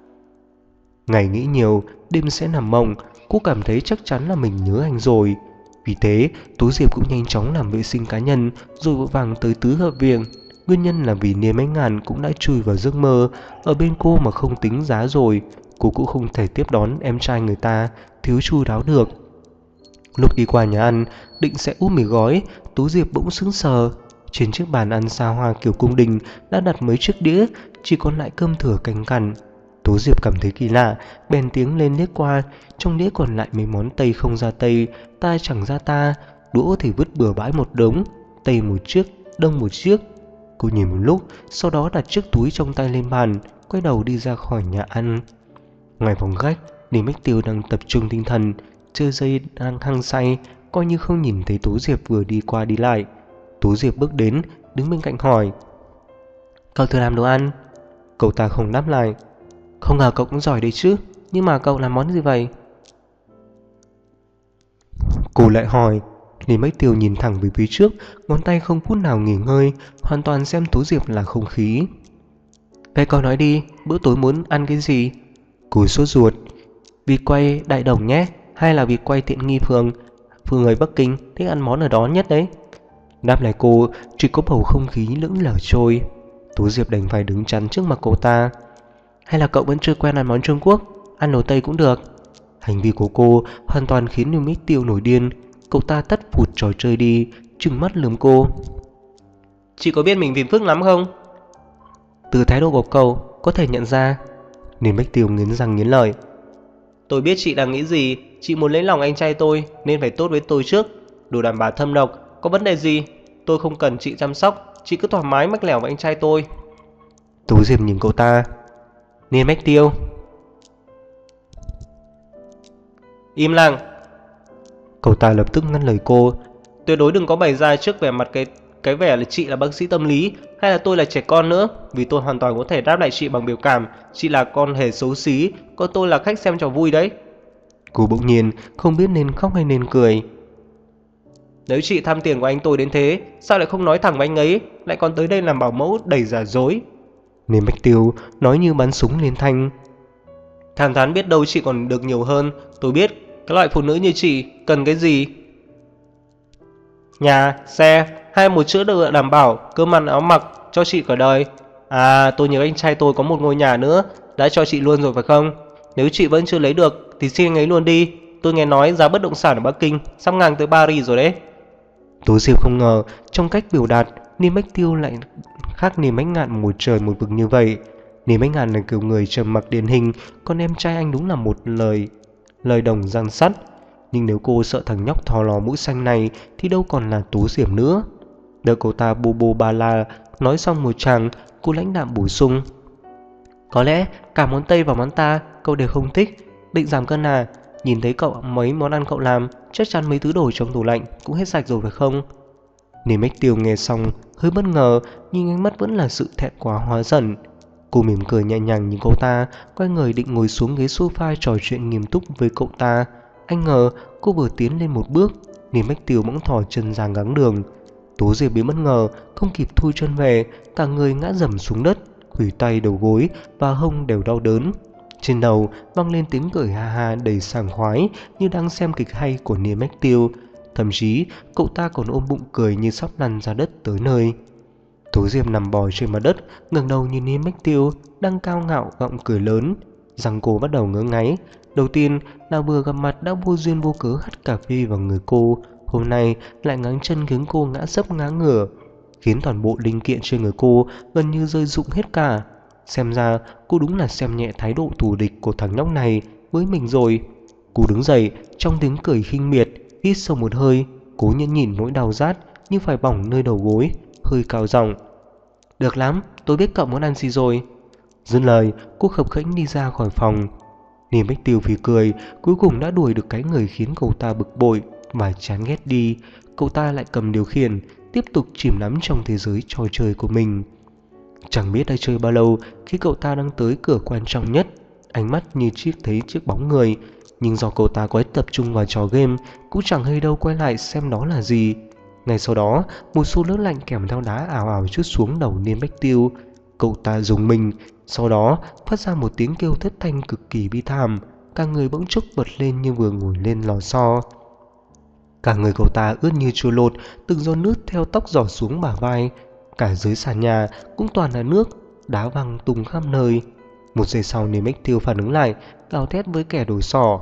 Ngày nghĩ nhiều, đêm sẽ nằm mộng, cô cảm thấy chắc chắn là mình nhớ anh rồi. Vì thế, Tú Diệp cũng nhanh chóng làm vệ sinh cá nhân, rồi vội vàng tới tứ hợp viện. Nguyên nhân là vì Niên Bách Ngạn cũng đã chui vào giấc mơ ở bên cô mà không tính giá rồi. Cô cũng không thể tiếp đón em trai người ta thiếu chu đáo được. Lúc đi qua nhà ăn, định sẽ úp mì gói, Tú Diệp bỗng sững sờ. Trên chiếc bàn ăn xa hoa kiểu cung đình đã đặt mấy chiếc đĩa, chỉ còn lại cơm thừa canh cằn. Tú Diệp cảm thấy kỳ lạ, bèn tiếng lên liếc qua. Trong đĩa còn lại mấy món Tây không ra Tây, ta chẳng ra ta. Đũa thì vứt bừa bãi một đống, Tây một chiếc, Đông một chiếc. Cô nhìn một lúc, sau đó đặt chiếc túi trong tay lên bàn, quay đầu đi ra khỏi nhà ăn. Ngoài phòng khách, Niên Bách Tiêu đang tập trung tinh thần, chơi dây đang hăng say, coi như không nhìn thấy Tú Diệp vừa đi qua đi lại. Tú Diệp bước đến, đứng bên cạnh hỏi: Cậu thử làm đồ ăn? Cậu ta không đáp lại. Không ngờ cậu cũng giỏi đấy chứ, nhưng mà cậu làm món gì vậy? Cô lại hỏi. Niên Bách Tiêu nhìn thẳng về phía trước, ngón tay không phút nào nghỉ ngơi, hoàn toàn xem Tú Diệp là không khí. Vậy cậu nói đi, bữa tối muốn ăn cái gì? Cô sốt ruột. Vịt quay Đại Đồng nhé, hay là vịt quay Tiện Nghi Phường? Phường người Bắc Kinh thích ăn món ở đó nhất đấy. Đáp lại cô, chỉ có bầu không khí lững lờ trôi. Tú Diệp đành phải đứng chắn trước mặt cậu ta. Hay là cậu vẫn chưa quen ăn món Trung Quốc? Ăn đồ Tây cũng được. Hành vi của cô hoàn toàn khiến Niên Bách Tiêu nổi điên. Cậu ta tắt phụt trò chơi đi, trừng mắt lườm cô. Chị có biết mình phiền phức lắm không? Từ thái độ của cậu có thể nhận ra. Niên Bách Tiêu nghiến răng nghiến lợi. Tôi biết chị đang nghĩ gì. Chị muốn lấy lòng anh trai tôi nên phải tốt với tôi trước. Đồ đàn bà thâm độc, có vấn đề gì? Tôi không cần chị chăm sóc, chị cứ thoải mái mách lẻo với anh trai tôi. Tú Diệp nhìn cậu ta. Niên Bách Tiêu. Im lặng. Cậu ta lập tức ngăn lời cô. Tuyệt đối đừng có bày ra trước vẻ mặt cái vẻ là chị là bác sĩ tâm lý, hay là tôi là trẻ con nữa. Vì tôi hoàn toàn có thể đáp lại chị bằng biểu cảm. Chị là con hề xấu xí, còn tôi là khách xem trò vui đấy. Cô bỗng nhiên không biết nên khóc hay nên cười. Nếu chị tham tiền của anh tôi đến thế, sao lại không nói thẳng với anh ấy, lại còn tới đây làm bảo mẫu đầy giả dối? Niên Bách Tiêu nói như bắn súng lên thanh. Thẳng thắn biết đâu chị còn được nhiều hơn. Tôi biết Cái loại phụ nữ như chị cần cái gì? Nhà, xe, hay một chỗ được đảm bảo, cơm ăn áo mặc cho chị cả đời. À, tôi nhớ anh trai tôi có một ngôi nhà nữa, đã cho chị luôn rồi phải không? Nếu chị vẫn chưa lấy được thì xin anh ấy luôn đi. Tôi nghe nói giá bất động sản ở Bắc Kinh sắp ngang tới Paris rồi đấy. Tố Diệp không ngờ trong cách biểu đạt Niêm Bách Tiêu lại khác Niêm Bách Ngạn một trời một vực như vậy. Niêm Bách Ngạn là kiểu người trầm mặc điển hình, còn em trai anh đúng là một lời đồng răng sắt. Nhưng nếu cô sợ thằng nhóc thò lò mũi xanh này thì đâu còn là Tố Diệp nữa. Đợi cậu ta bô bô ba la nói xong một tràng, cô lãnh đạm bổ sung: có lẽ cả món Tây và món ta cậu đều không thích. Định giảm cân à? Nhìn thấy cậu mấy món ăn cậu làm, chắc chắn mấy thứ đồ trong tủ lạnh cũng hết sạch rồi phải không? Niềm Ích Tiêu nghe xong hơi bất ngờ, nhưng ánh mắt vẫn là sự thẹn quá hóa giận. Cô mỉm cười nhẹ nhàng nhìn cậu ta, quay người định ngồi xuống ghế sofa trò chuyện nghiêm túc với cậu ta. Anh ngờ cô vừa tiến lên một bước, Niềm Ích Tiêu bỗng thò chân ra gắng đường. Tố Diệp bị bất ngờ, không kịp thu chân về, cả người ngã rầm xuống đất, khuỷu tay đầu gối và hông đều đau đớn. Trên đầu vang lên tiếng cười ha ha đầy sảng khoái như đang xem kịch hay của Niềm Ích Tiêu. Thậm chí cậu ta còn ôm bụng cười như sắp lăn ra đất tới nơi. Tố Diệp nằm bò trên mặt đất, ngẩng đầu nhìn Niêm Bách Tiêu đang cao ngạo gọng cười lớn. Răng cô bắt đầu ngứa ngáy. Đầu tiên là vừa gặp mặt đã vô duyên vô cớ hắt cà phê vào người cô, hôm nay lại ngáng chân khiến cô ngã sấp ngã ngửa, khiến toàn bộ linh kiện trên người cô gần như rơi rụng hết cả. Xem ra cô đúng là xem nhẹ thái độ thù địch của thằng nhóc này với mình rồi. Cô đứng dậy trong tiếng cười khinh miệt, hít sâu một hơi, cố nhẫn nhịn nỗi đau rát như phải bỏng nơi đầu gối, hơi cao giọng: được lắm, tôi biết cậu muốn ăn gì rồi. Dứt lời, cô khập khẽnh đi ra khỏi phòng. Niềm Bách Tiêu phì cười, cuối cùng đã đuổi được cái người khiến cậu ta bực bội và chán ghét đi. Cậu ta lại cầm điều khiển, tiếp tục chìm đắm trong thế giới trò chơi của mình. Chẳng biết đã chơi bao lâu khi cậu ta đang tới cửa quan trọng nhất, ánh mắt như thấy chiếc bóng người, nhưng do cậu ta quá tập trung vào trò game, cũng chẳng hay đâu quay lại xem đó là gì. Ngay sau đó, một số nước lạnh kèm theo đá ào ào trút xuống đầu Niêm Bách Tiêu. Cậu ta rùng mình, sau đó phát ra một tiếng kêu thất thanh cực kỳ bi thảm, cả người bỗng chốc bật lên như vừa ngồi lên lò xo. Cả người cậu ta ướt như chua lột, từng giọt nước theo tóc giỏ xuống bả vai. Cả dưới sàn nhà cũng toàn là nước, đá văng tung khắp nơi. Một giây sau Niêm Bách Tiêu phản ứng lại, gào thét với kẻ đồ sỏ: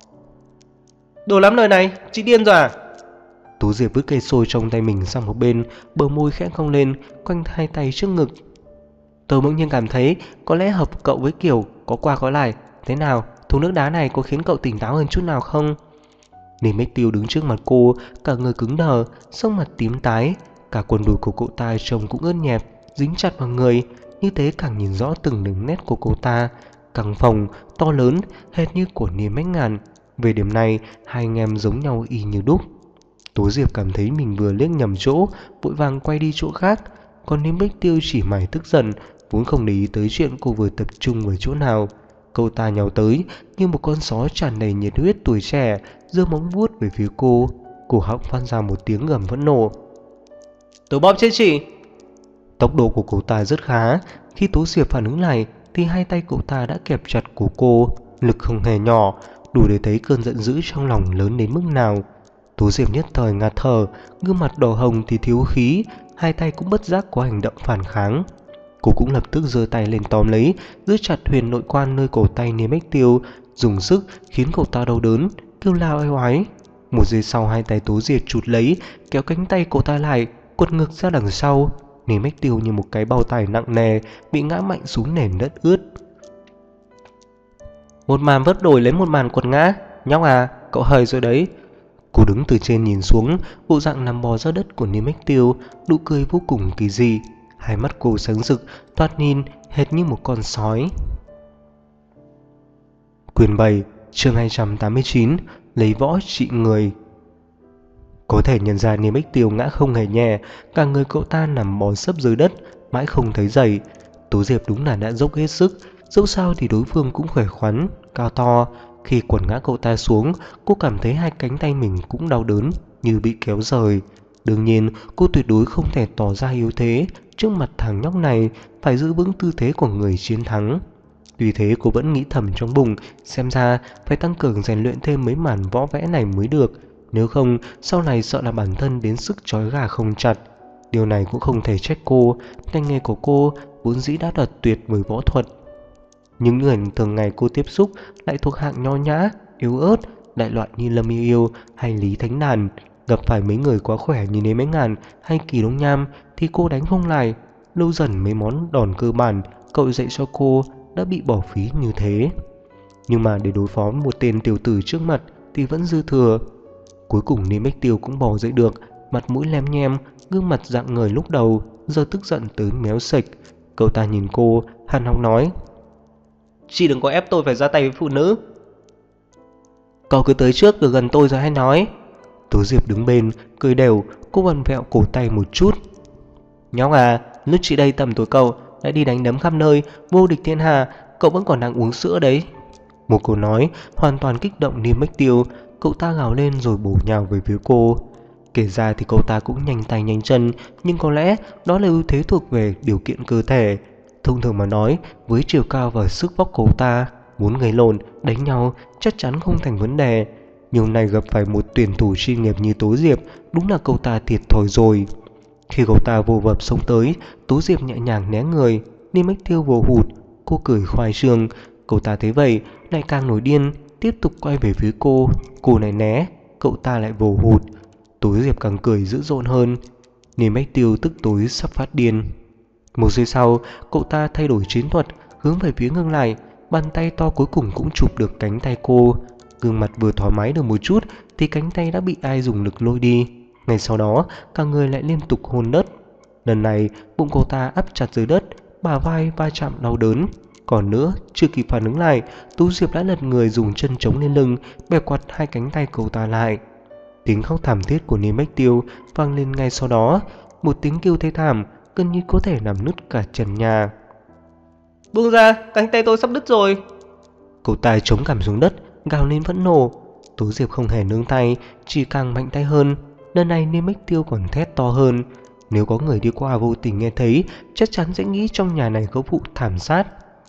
đồ lắm lời này, chị điên rồi à? Tú Diệp vứt cây xôi trong tay mình sang một bên, bờ môi khẽ cong lên, quanh hai tay trước ngực. Tôi bỗng nhiên cảm thấy có lẽ hợp cậu với kiểu có qua có lại. Thế nào, thùng nước đá này có khiến cậu tỉnh táo hơn chút nào không? Niềm Bách Tiêu đứng trước mặt cô, cả người cứng đờ, sắc mặt tím tái. Cả quần đùi của cậu ta trông cũng ướt nhẹp, dính chặt vào người. Như thế càng nhìn rõ từng đường nét của cậu ta. Căng phồng, to lớn, hệt như của Niềm Bách Ngạn. Về điểm này, hai anh em giống nhau y như đúc. Tố Diệp cảm thấy mình vừa liếc nhầm chỗ, vội vàng quay đi chỗ khác. Còn Niêm Bách Tiêu chỉ mải tức giận, vốn không để ý tới chuyện cô vừa tập trung ở chỗ nào. Cậu ta nhào tới như một con sói tràn đầy nhiệt huyết tuổi trẻ, giơ móng vuốt về phía cô, cổ họng phát ra một tiếng gầm phẫn nộ: tôi bóp chết chị! Tốc độ của cậu ta rất khá. Khi Tố Diệp phản ứng lại thì hai tay cậu ta đã kẹp chặt cổ cô, lực không hề nhỏ, đủ để thấy cơn giận dữ trong lòng lớn đến mức nào. Tố Diệp nhất thời ngạt thở, gương mặt đỏ hồng thì thiếu khí, hai tay cũng bất giác có hành động phản kháng. Cô cũng lập tức giơ tay lên tóm lấy, giữ chặt huyền nội quan nơi cổ tay Niêm Bách Tiêu, dùng sức khiến cậu ta đau đớn, kêu lao oai oái. Một giây sau, hai tay Tố Diệp chụt lấy, kéo cánh tay cậu ta lại, quật ngược ra đằng sau. Niêm Bách Tiêu như một cái bao tải nặng nề bị ngã mạnh xuống nền đất ướt. Một màn vấp đổi lấy một màn quật ngã. Nhóc à, cậu hời rồi đấy. Cô đứng từ trên nhìn xuống, bộ dạng nằm bò ra đất của Niêm Bách Tiêu, nụ cười vô cùng kỳ dị. Hai mắt cô sáng rực, thoạt nhìn hệt như một con sói. Quyển 7, chương 289, lấy võ trị người. Có thể nhận ra Niêm Bách Tiêu ngã không hề nhẹ, cả người cậu ta nằm bò sấp dưới đất, mãi không thấy dậy. Tố Diệp đúng là đã dốc hết sức, dẫu sao thì đối phương cũng khỏe khoắn, cao to. Khi quật ngã cậu ta xuống, cô cảm thấy hai cánh tay mình cũng đau đớn, như bị kéo rời. Đương nhiên, cô tuyệt đối không thể tỏ ra yếu thế trước mặt thằng nhóc này, phải giữ vững tư thế của người chiến thắng. Tuy thế cô vẫn nghĩ thầm trong bụng, xem ra phải tăng cường rèn luyện thêm mấy màn võ vẽ này mới được, nếu không sau này sợ là bản thân đến sức trói gà không chặt. Điều này cũng không thể trách cô, ngành nghề của cô vốn dĩ đã là tuyệt với võ thuật. Những người thường ngày cô tiếp xúc lại thuộc hạng nho nhã, yếu ớt, đại loại như Lâm Yêu Yêu hay Lý Thánh Đàn. Gặp phải mấy người quá khỏe như Nế Mấy Ngàn hay Kỳ Đông Nham thì cô đánh không lại. Lâu dần mấy món đòn cơ bản cậu dạy cho cô đã bị bỏ phí như thế. Nhưng mà để đối phó một tên tiểu tử trước mặt thì vẫn dư thừa. Cuối cùng Nế Bách Tiêu cũng bò dậy được, mặt mũi lem nhem, gương mặt rạng ngời lúc đầu, giờ tức giận tới méo sệch. Cậu ta nhìn cô, hằn học nói: "Chị đừng có ép tôi phải ra tay với phụ nữ. Cậu cứ tới trước được gần tôi rồi hay nói." Tố Diệp đứng bên, cười đều, cô vặn vẹo cổ tay một chút. "Nhóc à, lúc chị đây tầm tuổi cậu đã đi đánh đấm khắp nơi, vô địch thiên hạ, cậu vẫn còn đang uống sữa đấy." Một câu nói hoàn toàn kích động Niêm Bách Tiêu, cậu ta gào lên rồi bổ nhào về phía cô. Kể ra thì cậu ta cũng nhanh tay nhanh chân, nhưng có lẽ đó là ưu thế thuộc về điều kiện cơ thể. Thông thường mà nói, với chiều cao và sức vóc cậu ta, muốn gây lộn, đánh nhau chắc chắn không thành vấn đề. Nhưng này gặp phải một tuyển thủ chuyên nghiệp như Tố Diệp, đúng là cậu ta thiệt thòi rồi. Khi cậu ta vô vập xông tới, Tố Diệp nhẹ nhàng né người, Niêm Bách Tiêu vồ hụt. Cô cười khoai trương. Cậu ta thấy vậy lại càng nổi điên, tiếp tục quay về phía cô. Cô này né, cậu ta lại vồ hụt. Tố Diệp càng cười dữ dội hơn. Niêm Bách Tiêu tức tối sắp phát điên. Một giây sau, cậu ta thay đổi chiến thuật, hướng về phía ngưng lại. Bàn tay to cuối cùng cũng chụp được cánh tay cô. Gương mặt vừa thoải mái được một chút thì cánh tay đã bị ai dùng lực lôi đi. Ngay sau đó, cả người lại liên tục hôn đất. Lần này, bụng cậu ta áp chặt dưới đất, bả vai va chạm đau đớn. Còn nữa, chưa kịp phản ứng lại, Tú Diệp đã lật người dùng chân chống lên lưng, bẻ quạt hai cánh tay cậu ta lại. Tiếng khóc thảm thiết của Niêm Bách Tiêu vang lên ngay sau đó, một tiếng kêu thê thảm gần như có thể làm nứt cả trần nhà. "Buông ra, cánh tay tôi sắp đứt rồi." Cậu ta chống cằm xuống đất, gào lên phẫn nộ. Tú Diệp không hề nương tay, chỉ càng mạnh tay hơn. Lần này Niêm Bách Tiêu còn thét to hơn. Nếu có người đi qua vô tình nghe thấy, chắc chắn sẽ nghĩ trong nhà này có vụ thảm sát.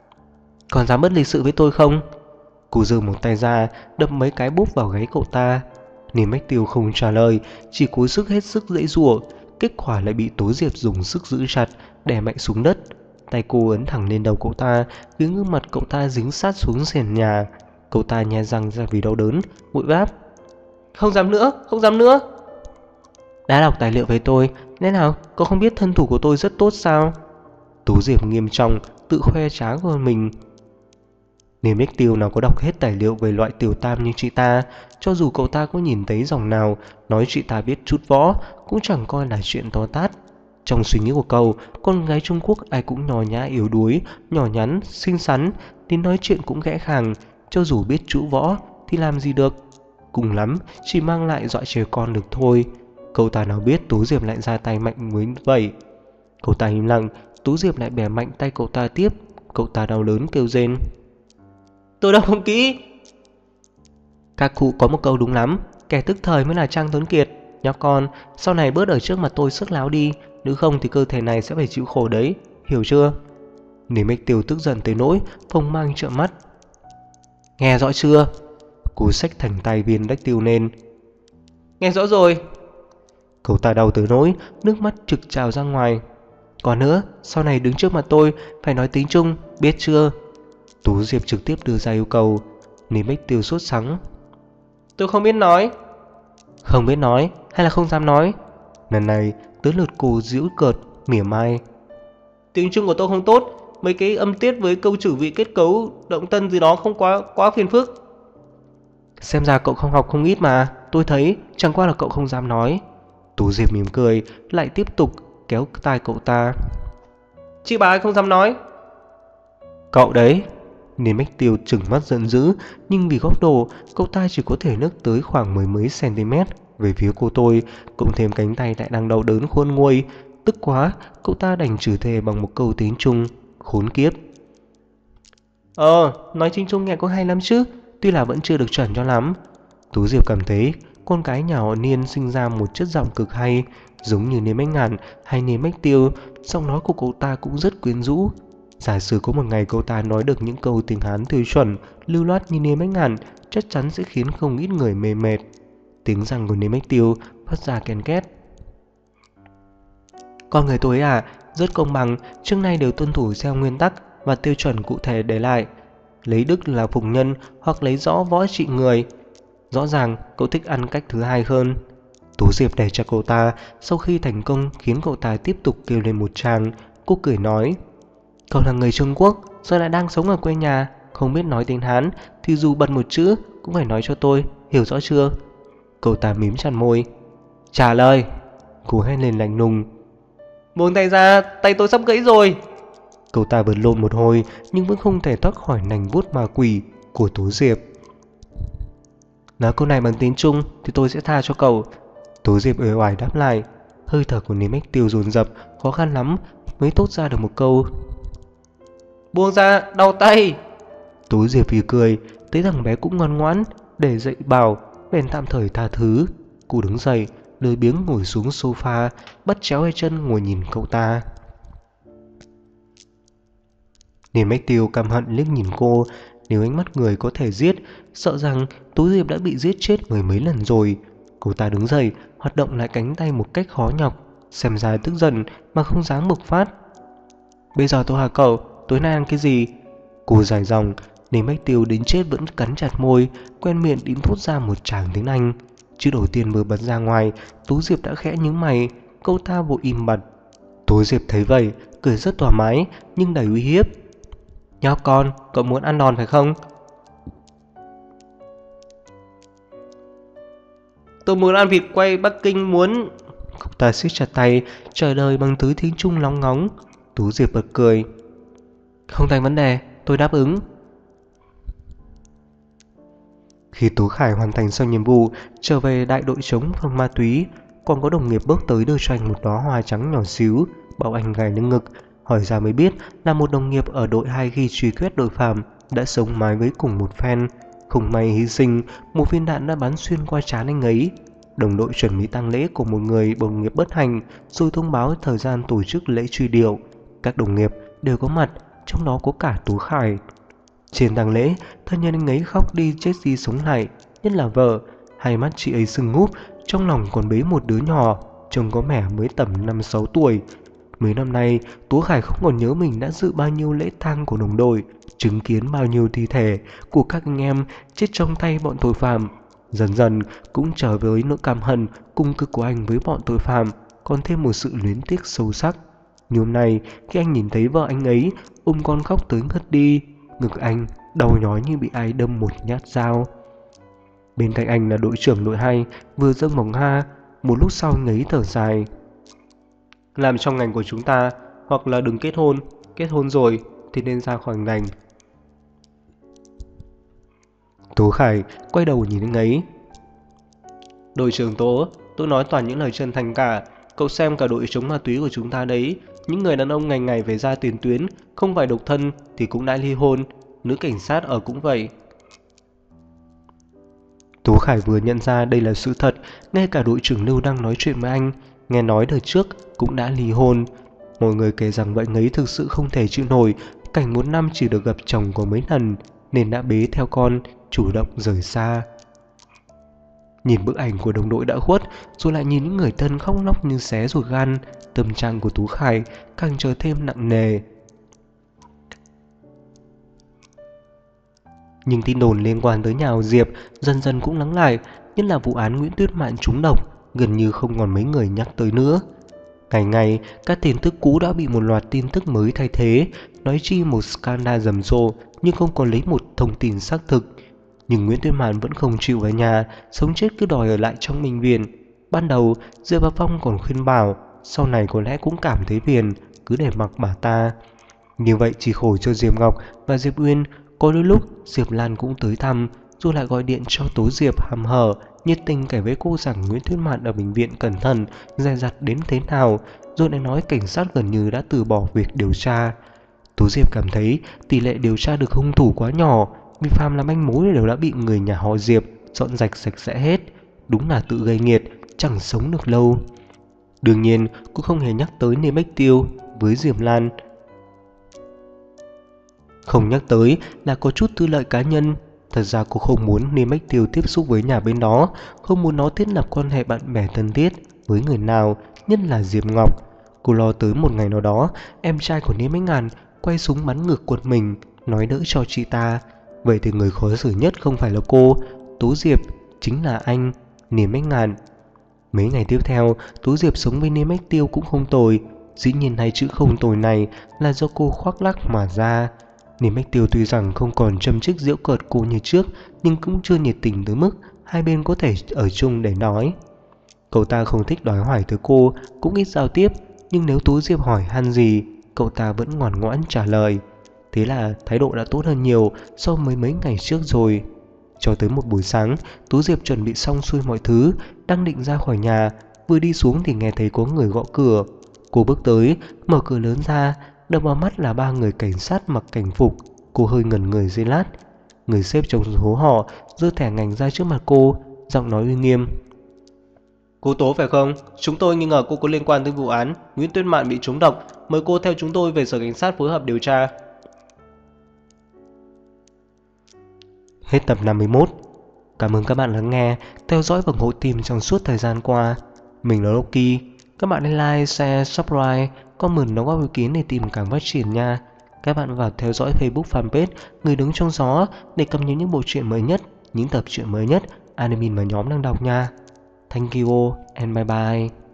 "Còn dám bất lịch sự với tôi không?" Cô giơ một tay ra, đập mấy cái bốp vào gáy cậu ta. Niêm Bách Tiêu không trả lời, chỉ cố sức hết sức giãy giụa. Kết quả lại bị Tố Diệp dùng sức giữ chặt, đè mạnh xuống đất. Tay cô ấn thẳng lên đầu cậu ta, khiến gương mặt cậu ta dính sát xuống sàn nhà. Cậu ta nhe răng ra vì đau đớn, vội đáp: "Không dám nữa, không dám nữa." "Đã đọc tài liệu về tôi, lẽ nào cậu không biết thân thủ của tôi rất tốt sao?" Tố Diệp nghiêm trọng, tự khoe trá của mình. Niêm Bách Tiêu nào có đọc hết tài liệu về loại tiểu tam như chị ta. Cho dù cậu ta có nhìn thấy dòng nào nói chị ta biết chút võ, cũng chẳng coi là chuyện to tát. Trong suy nghĩ của cậu, con gái Trung Quốc ai cũng nhỏ nhã yếu đuối, nhỏ nhắn, xinh xắn, đến nói chuyện cũng khẽ khàng. Cho dù biết chú võ thì làm gì được, cùng lắm chỉ mang lại dọa trẻ con được thôi. Cậu ta nào biết Tú Diệp lại ra tay mạnh mới vậy. Cậu ta im lặng, Tú Diệp lại bẻ mạnh tay cậu ta tiếp. Cậu ta đau đớn kêu rên: "Tôi đau không kỹ." Các cụ có một câu đúng lắm, kẻ tức thời mới là Trang Tuấn Kiệt. Nhóc con, sau này bớt ở trước mặt tôi sức láo đi, nếu không thì cơ thể này sẽ phải chịu khổ đấy, hiểu chưa? Niêm Bách Tiêu tức giận tới nỗi phông mang trợn mắt. "Nghe rõ chưa?" Cô xách thành tay viên Bách Tiêu lên. "Nghe rõ rồi." Cậu ta đau tới nỗi nước mắt trực trào ra ngoài. "Còn nữa, sau này đứng trước mặt tôi phải nói tiếng Trung, biết chưa?" Tú Diệp trực tiếp đưa ra yêu cầu. Niêm Bách Tiêu sốt sắng: "Tôi không biết nói." "Không biết nói hay là không dám nói?" Lần này tới lượt cô giễu cợt, mỉa mai: "Tiếng Trung của tôi không tốt, mấy cái âm tiết với câu chủ vị kết cấu động tân gì đó không quá phiền phức." "Xem ra cậu không học không ít mà, tôi thấy chẳng qua là cậu không dám nói." Tú Diệp mỉm cười, lại tiếp tục kéo tai cậu ta: "Chị bà ấy không dám nói." "Cậu đấy." Niêm Bách Tiêu trừng mắt giận dữ, nhưng vì góc độ, cậu ta chỉ có thể nâng tới khoảng mười mấy cm về phía cô tôi, cộng thêm cánh tay lại đang đau đớn khôn nguôi. Tức quá, cậu ta đành chửi thề bằng một câu tiếng Trung: "Khốn kiếp." Nói tiếng Trung nghe có hay lắm chứ, tuy là vẫn chưa được chuẩn cho lắm." Tú Diệp cảm thấy con cái nhà họ Niên sinh ra một chất giọng cực hay, giống như Niêm Bách Ngạn hay Niêm Bách Tiêu. Giọng nói của cậu ta cũng rất quyến rũ. Giả sử có một ngày cậu ta nói được những câu tiếng Hán tiêu chuẩn, lưu loát như nêm bánh ngàn, chắc chắn sẽ khiến không ít người mê mệt. Tiếng răng của nêm bách tiêu phát ra ken két. Con người tôi à, rất công bằng, trước nay đều tuân thủ theo nguyên tắc và tiêu chuẩn cụ thể để lại. Lấy đức là phục nhân hoặc lấy rõ võ trị người. Rõ ràng cậu thích ăn cách thứ hai hơn. Tú Diệp đẩy cho cậu ta, sau khi thành công khiến cậu ta tiếp tục kêu lên một tràng. Cô cười nói, cậu là người Trung Quốc, giờ lại đang sống ở quê nhà, không biết nói tiếng Hán thì dù bật một chữ cũng phải nói cho tôi, hiểu rõ chưa? Cậu ta mím chặt môi. Trả lời. Cô hét lên lạnh lùng. Buông tay ra, tay tôi sắp gãy rồi. Cậu ta vật lộn một hồi nhưng vẫn không thể thoát khỏi nành vuốt ma quỷ của Tú Diệp. Nói câu này bằng tiếng Trung thì tôi sẽ tha cho cậu. Tú Diệp uể oải đáp lại. Hơi thở của Nếm Ếch Tiêu dồn dập, khó khăn lắm mới thốt ra được một câu. Buông ra, đau tay. Tú Diệp vì cười, thấy thằng bé cũng ngoan ngoãn, để dậy bảo, bèn tạm thời tha thứ. Cô đứng dậy, lười biếng ngồi xuống sofa, bắt chéo hai chân ngồi nhìn cậu ta. Nếm Ếch Tiêu căm hận liếc nhìn cô. Nếu ánh mắt người có thể giết, sợ rằng Tú Diệp đã bị giết chết mười mấy lần rồi. Cô ta đứng dậy, hoạt động lại cánh tay một cách khó nhọc, xem ra tức giận mà không dám bộc phát. Bây giờ tôi hỏi cậu, tối nay ăn cái gì? Cô dài dòng, Nếm Ếch Tiêu đến chết vẫn cắn chặt môi, quen miệng đến thốt ra một tràng tiếng Anh. Chữ đầu tiên vừa bật ra ngoài, Tú Diệp đã khẽ nhướng mày, cậu ta vội im bặt. Tú Diệp thấy vậy, cười rất thoải mái nhưng đầy uy hiếp. Nhóc con, cậu muốn ăn đòn phải không? Tôi muốn ăn vịt quay Bắc Kinh muốn... Cậu ta siết chặt tay, trả lời bằng thứ tiếng Trung lóng ngóng. Tú Diệp bật cười. Không thành vấn đề, tôi đáp ứng. Khi Tú Khải hoàn thành xong nhiệm vụ, trở về đại đội chống phòng ma túy, còn có đồng nghiệp bước tới đưa cho anh một đóa hoa trắng nhỏ xíu, bảo anh gài lên ngực. Hỏi ra mới biết là một đồng nghiệp ở đội 2 khi truy quét tội phạm đã sống mái với cùng một phen. Không may hy sinh, một viên đạn đã bắn xuyên qua trán anh ấy. Đồng đội chuẩn bị tang lễ của một người đồng nghiệp bất hạnh, rồi thông báo thời gian tổ chức lễ truy điệu. Các đồng nghiệp đều có mặt, trong đó có cả Tú Khải. Trên tang lễ, thân nhân anh ấy khóc đi chết đi sống lại, nhất là vợ. Hai mắt chị ấy sưng húp, trong lòng còn bế một đứa nhỏ, trông có vẻ mới tầm 5-6 tuổi. Mấy năm nay, Tú Khải không còn nhớ mình đã dự bao nhiêu lễ tang của đồng đội, chứng kiến bao nhiêu thi thể của các anh em chết trong tay bọn tội phạm. Dần dần cũng trở với nỗi căm hận cung cực của anh với bọn tội phạm, còn thêm một sự luyến tiếc sâu sắc. Nhưng hôm nay, khi anh nhìn thấy vợ anh ấy ôm con khóc tới ngất đi, ngực anh đau nhói như bị ai đâm một nhát dao. Bên cạnh anh là đội trưởng đội 2 vừa dâng bóng hoa. Một lúc sau anh ấy thở dài. Làm trong ngành của chúng ta, hoặc là đừng kết hôn rồi thì nên ra khỏi ngành. Tố Khải quay đầu nhìn anh ấy. Đội trưởng Tố, tôi nói toàn những lời chân thành cả. Cậu xem cả đội chống ma túy của chúng ta đấy, những người đàn ông ngày ngày phải ra tiền tuyến, không phải độc thân thì cũng đã ly hôn. Nữ cảnh sát ở cũng vậy. Tố Khải vừa nhận ra đây là sự thật, ngay cả đội trưởng Lưu đang nói chuyện với anh, nghe nói đời trước cũng đã ly hôn. Mọi người kể rằng vậy ấy thực sự không thể chịu nổi cảnh một năm chỉ được gặp chồng có mấy lần, nên đã bế theo con, chủ động rời xa. Nhìn bức ảnh của đồng đội đã khuất, rồi lại nhìn những người thân khóc lóc như xé ruột gan, tâm trạng của Tú Khải càng trở thêm nặng nề. Nhưng tin đồn liên quan tới nhà họ Diệp dần dần cũng lắng lại, nhất là vụ án Nguyễn Tuyết Mạn trúng độc, gần như không còn mấy người nhắc tới nữa. Ngày ngày, các tin tức cũ đã bị một loạt tin tức mới thay thế, nói chi một scandal rầm rộ nhưng không còn lấy một thông tin xác thực. Nhưng Nguyễn Tuyết Mạn vẫn không chịu về nhà, sống chết cứ đòi ở lại trong bệnh viện. Ban đầu, Diệp và Phong còn khuyên bảo, sau này có lẽ cũng cảm thấy phiền, cứ để mặc bà ta. Như vậy chỉ khổ cho Diệp Ngọc và Diệp Uyên. Có đôi lúc Diệp Lan cũng tới thăm, rồi lại gọi điện cho Tố Diệp hăm hở, nhiệt tình kể với cô rằng Nguyễn Tuyết Mạn ở bệnh viện cẩn thận, dè dặt đến thế nào, rồi lại nói cảnh sát gần như đã từ bỏ việc điều tra. Tố Diệp cảm thấy tỷ lệ điều tra được hung thủ quá nhỏ, vì phàm là manh mối đều đã bị người nhà họ Diệp dọn rạch sạch sẽ hết. Đúng là tự gây nghiệt, chẳng sống được lâu. Đương nhiên, cô không hề nhắc tới Nêm Ếch Tiêu với Diệp Lan. Không nhắc tới là có chút tư lợi cá nhân. Thật ra cô không muốn Niêm Bách Tiêu tiếp xúc với nhà bên đó, không muốn nó thiết lập quan hệ bạn bè thân thiết với người nào, nhất là Diệp Ngọc. Cô lo tới một ngày nào đó, em trai của Niêm Bách Ngàn quay súng bắn ngược quần mình, nói đỡ cho chị ta. Vậy thì người khó xử nhất không phải là cô, Tú Diệp, chính là anh, Niêm Bách Ngàn. Mấy ngày tiếp theo, Tú Diệp sống với Niêm Bách Tiêu cũng không tồi. Dĩ nhiên hai chữ không tồi này là do cô khoác lác mà ra. Niêm Bách Tiêu tuy rằng không còn châm chích giễu cợt cô như trước, nhưng cũng chưa nhiệt tình tới mức hai bên có thể ở chung để nói. Cậu ta không thích đòi hỏi từ cô, cũng ít giao tiếp, nhưng nếu Tú Diệp hỏi han gì, cậu ta vẫn ngoan ngoãn trả lời. Thế là thái độ đã tốt hơn nhiều so với mấy ngày trước rồi. Cho tới một buổi sáng, Tú Diệp chuẩn bị xong xuôi mọi thứ, đang định ra khỏi nhà, vừa đi xuống thì nghe thấy có người gõ cửa. Cô bước tới, mở cửa lớn ra, đập vào mắt là ba người cảnh sát mặc cảnh phục. Cô hơi ngẩn người giây lát. Người xếp trong số họ giơ thẻ ngành ra trước mặt cô, giọng nói uy nghiêm. Cô Tố phải không? Chúng tôi nghi ngờ cô có liên quan tới vụ án Nguyễn Tuyết Mạn bị trúng độc. Mời cô theo chúng tôi về sở cảnh sát phối hợp điều tra. Hết tập 51. Cảm ơn các bạn lắng nghe, theo dõi và ủng hộ team trong suốt thời gian qua. Mình là Rocky. Các bạn hãy like, share, subscribe, comment đóng góp ý kiến để team càng phát triển nha. Các bạn vào theo dõi Facebook fanpage Người Đứng Trong Gió để cập nhật những bộ truyện mới nhất, những tập truyện mới nhất, anime mà nhóm đang đọc nha. Thank you and bye bye.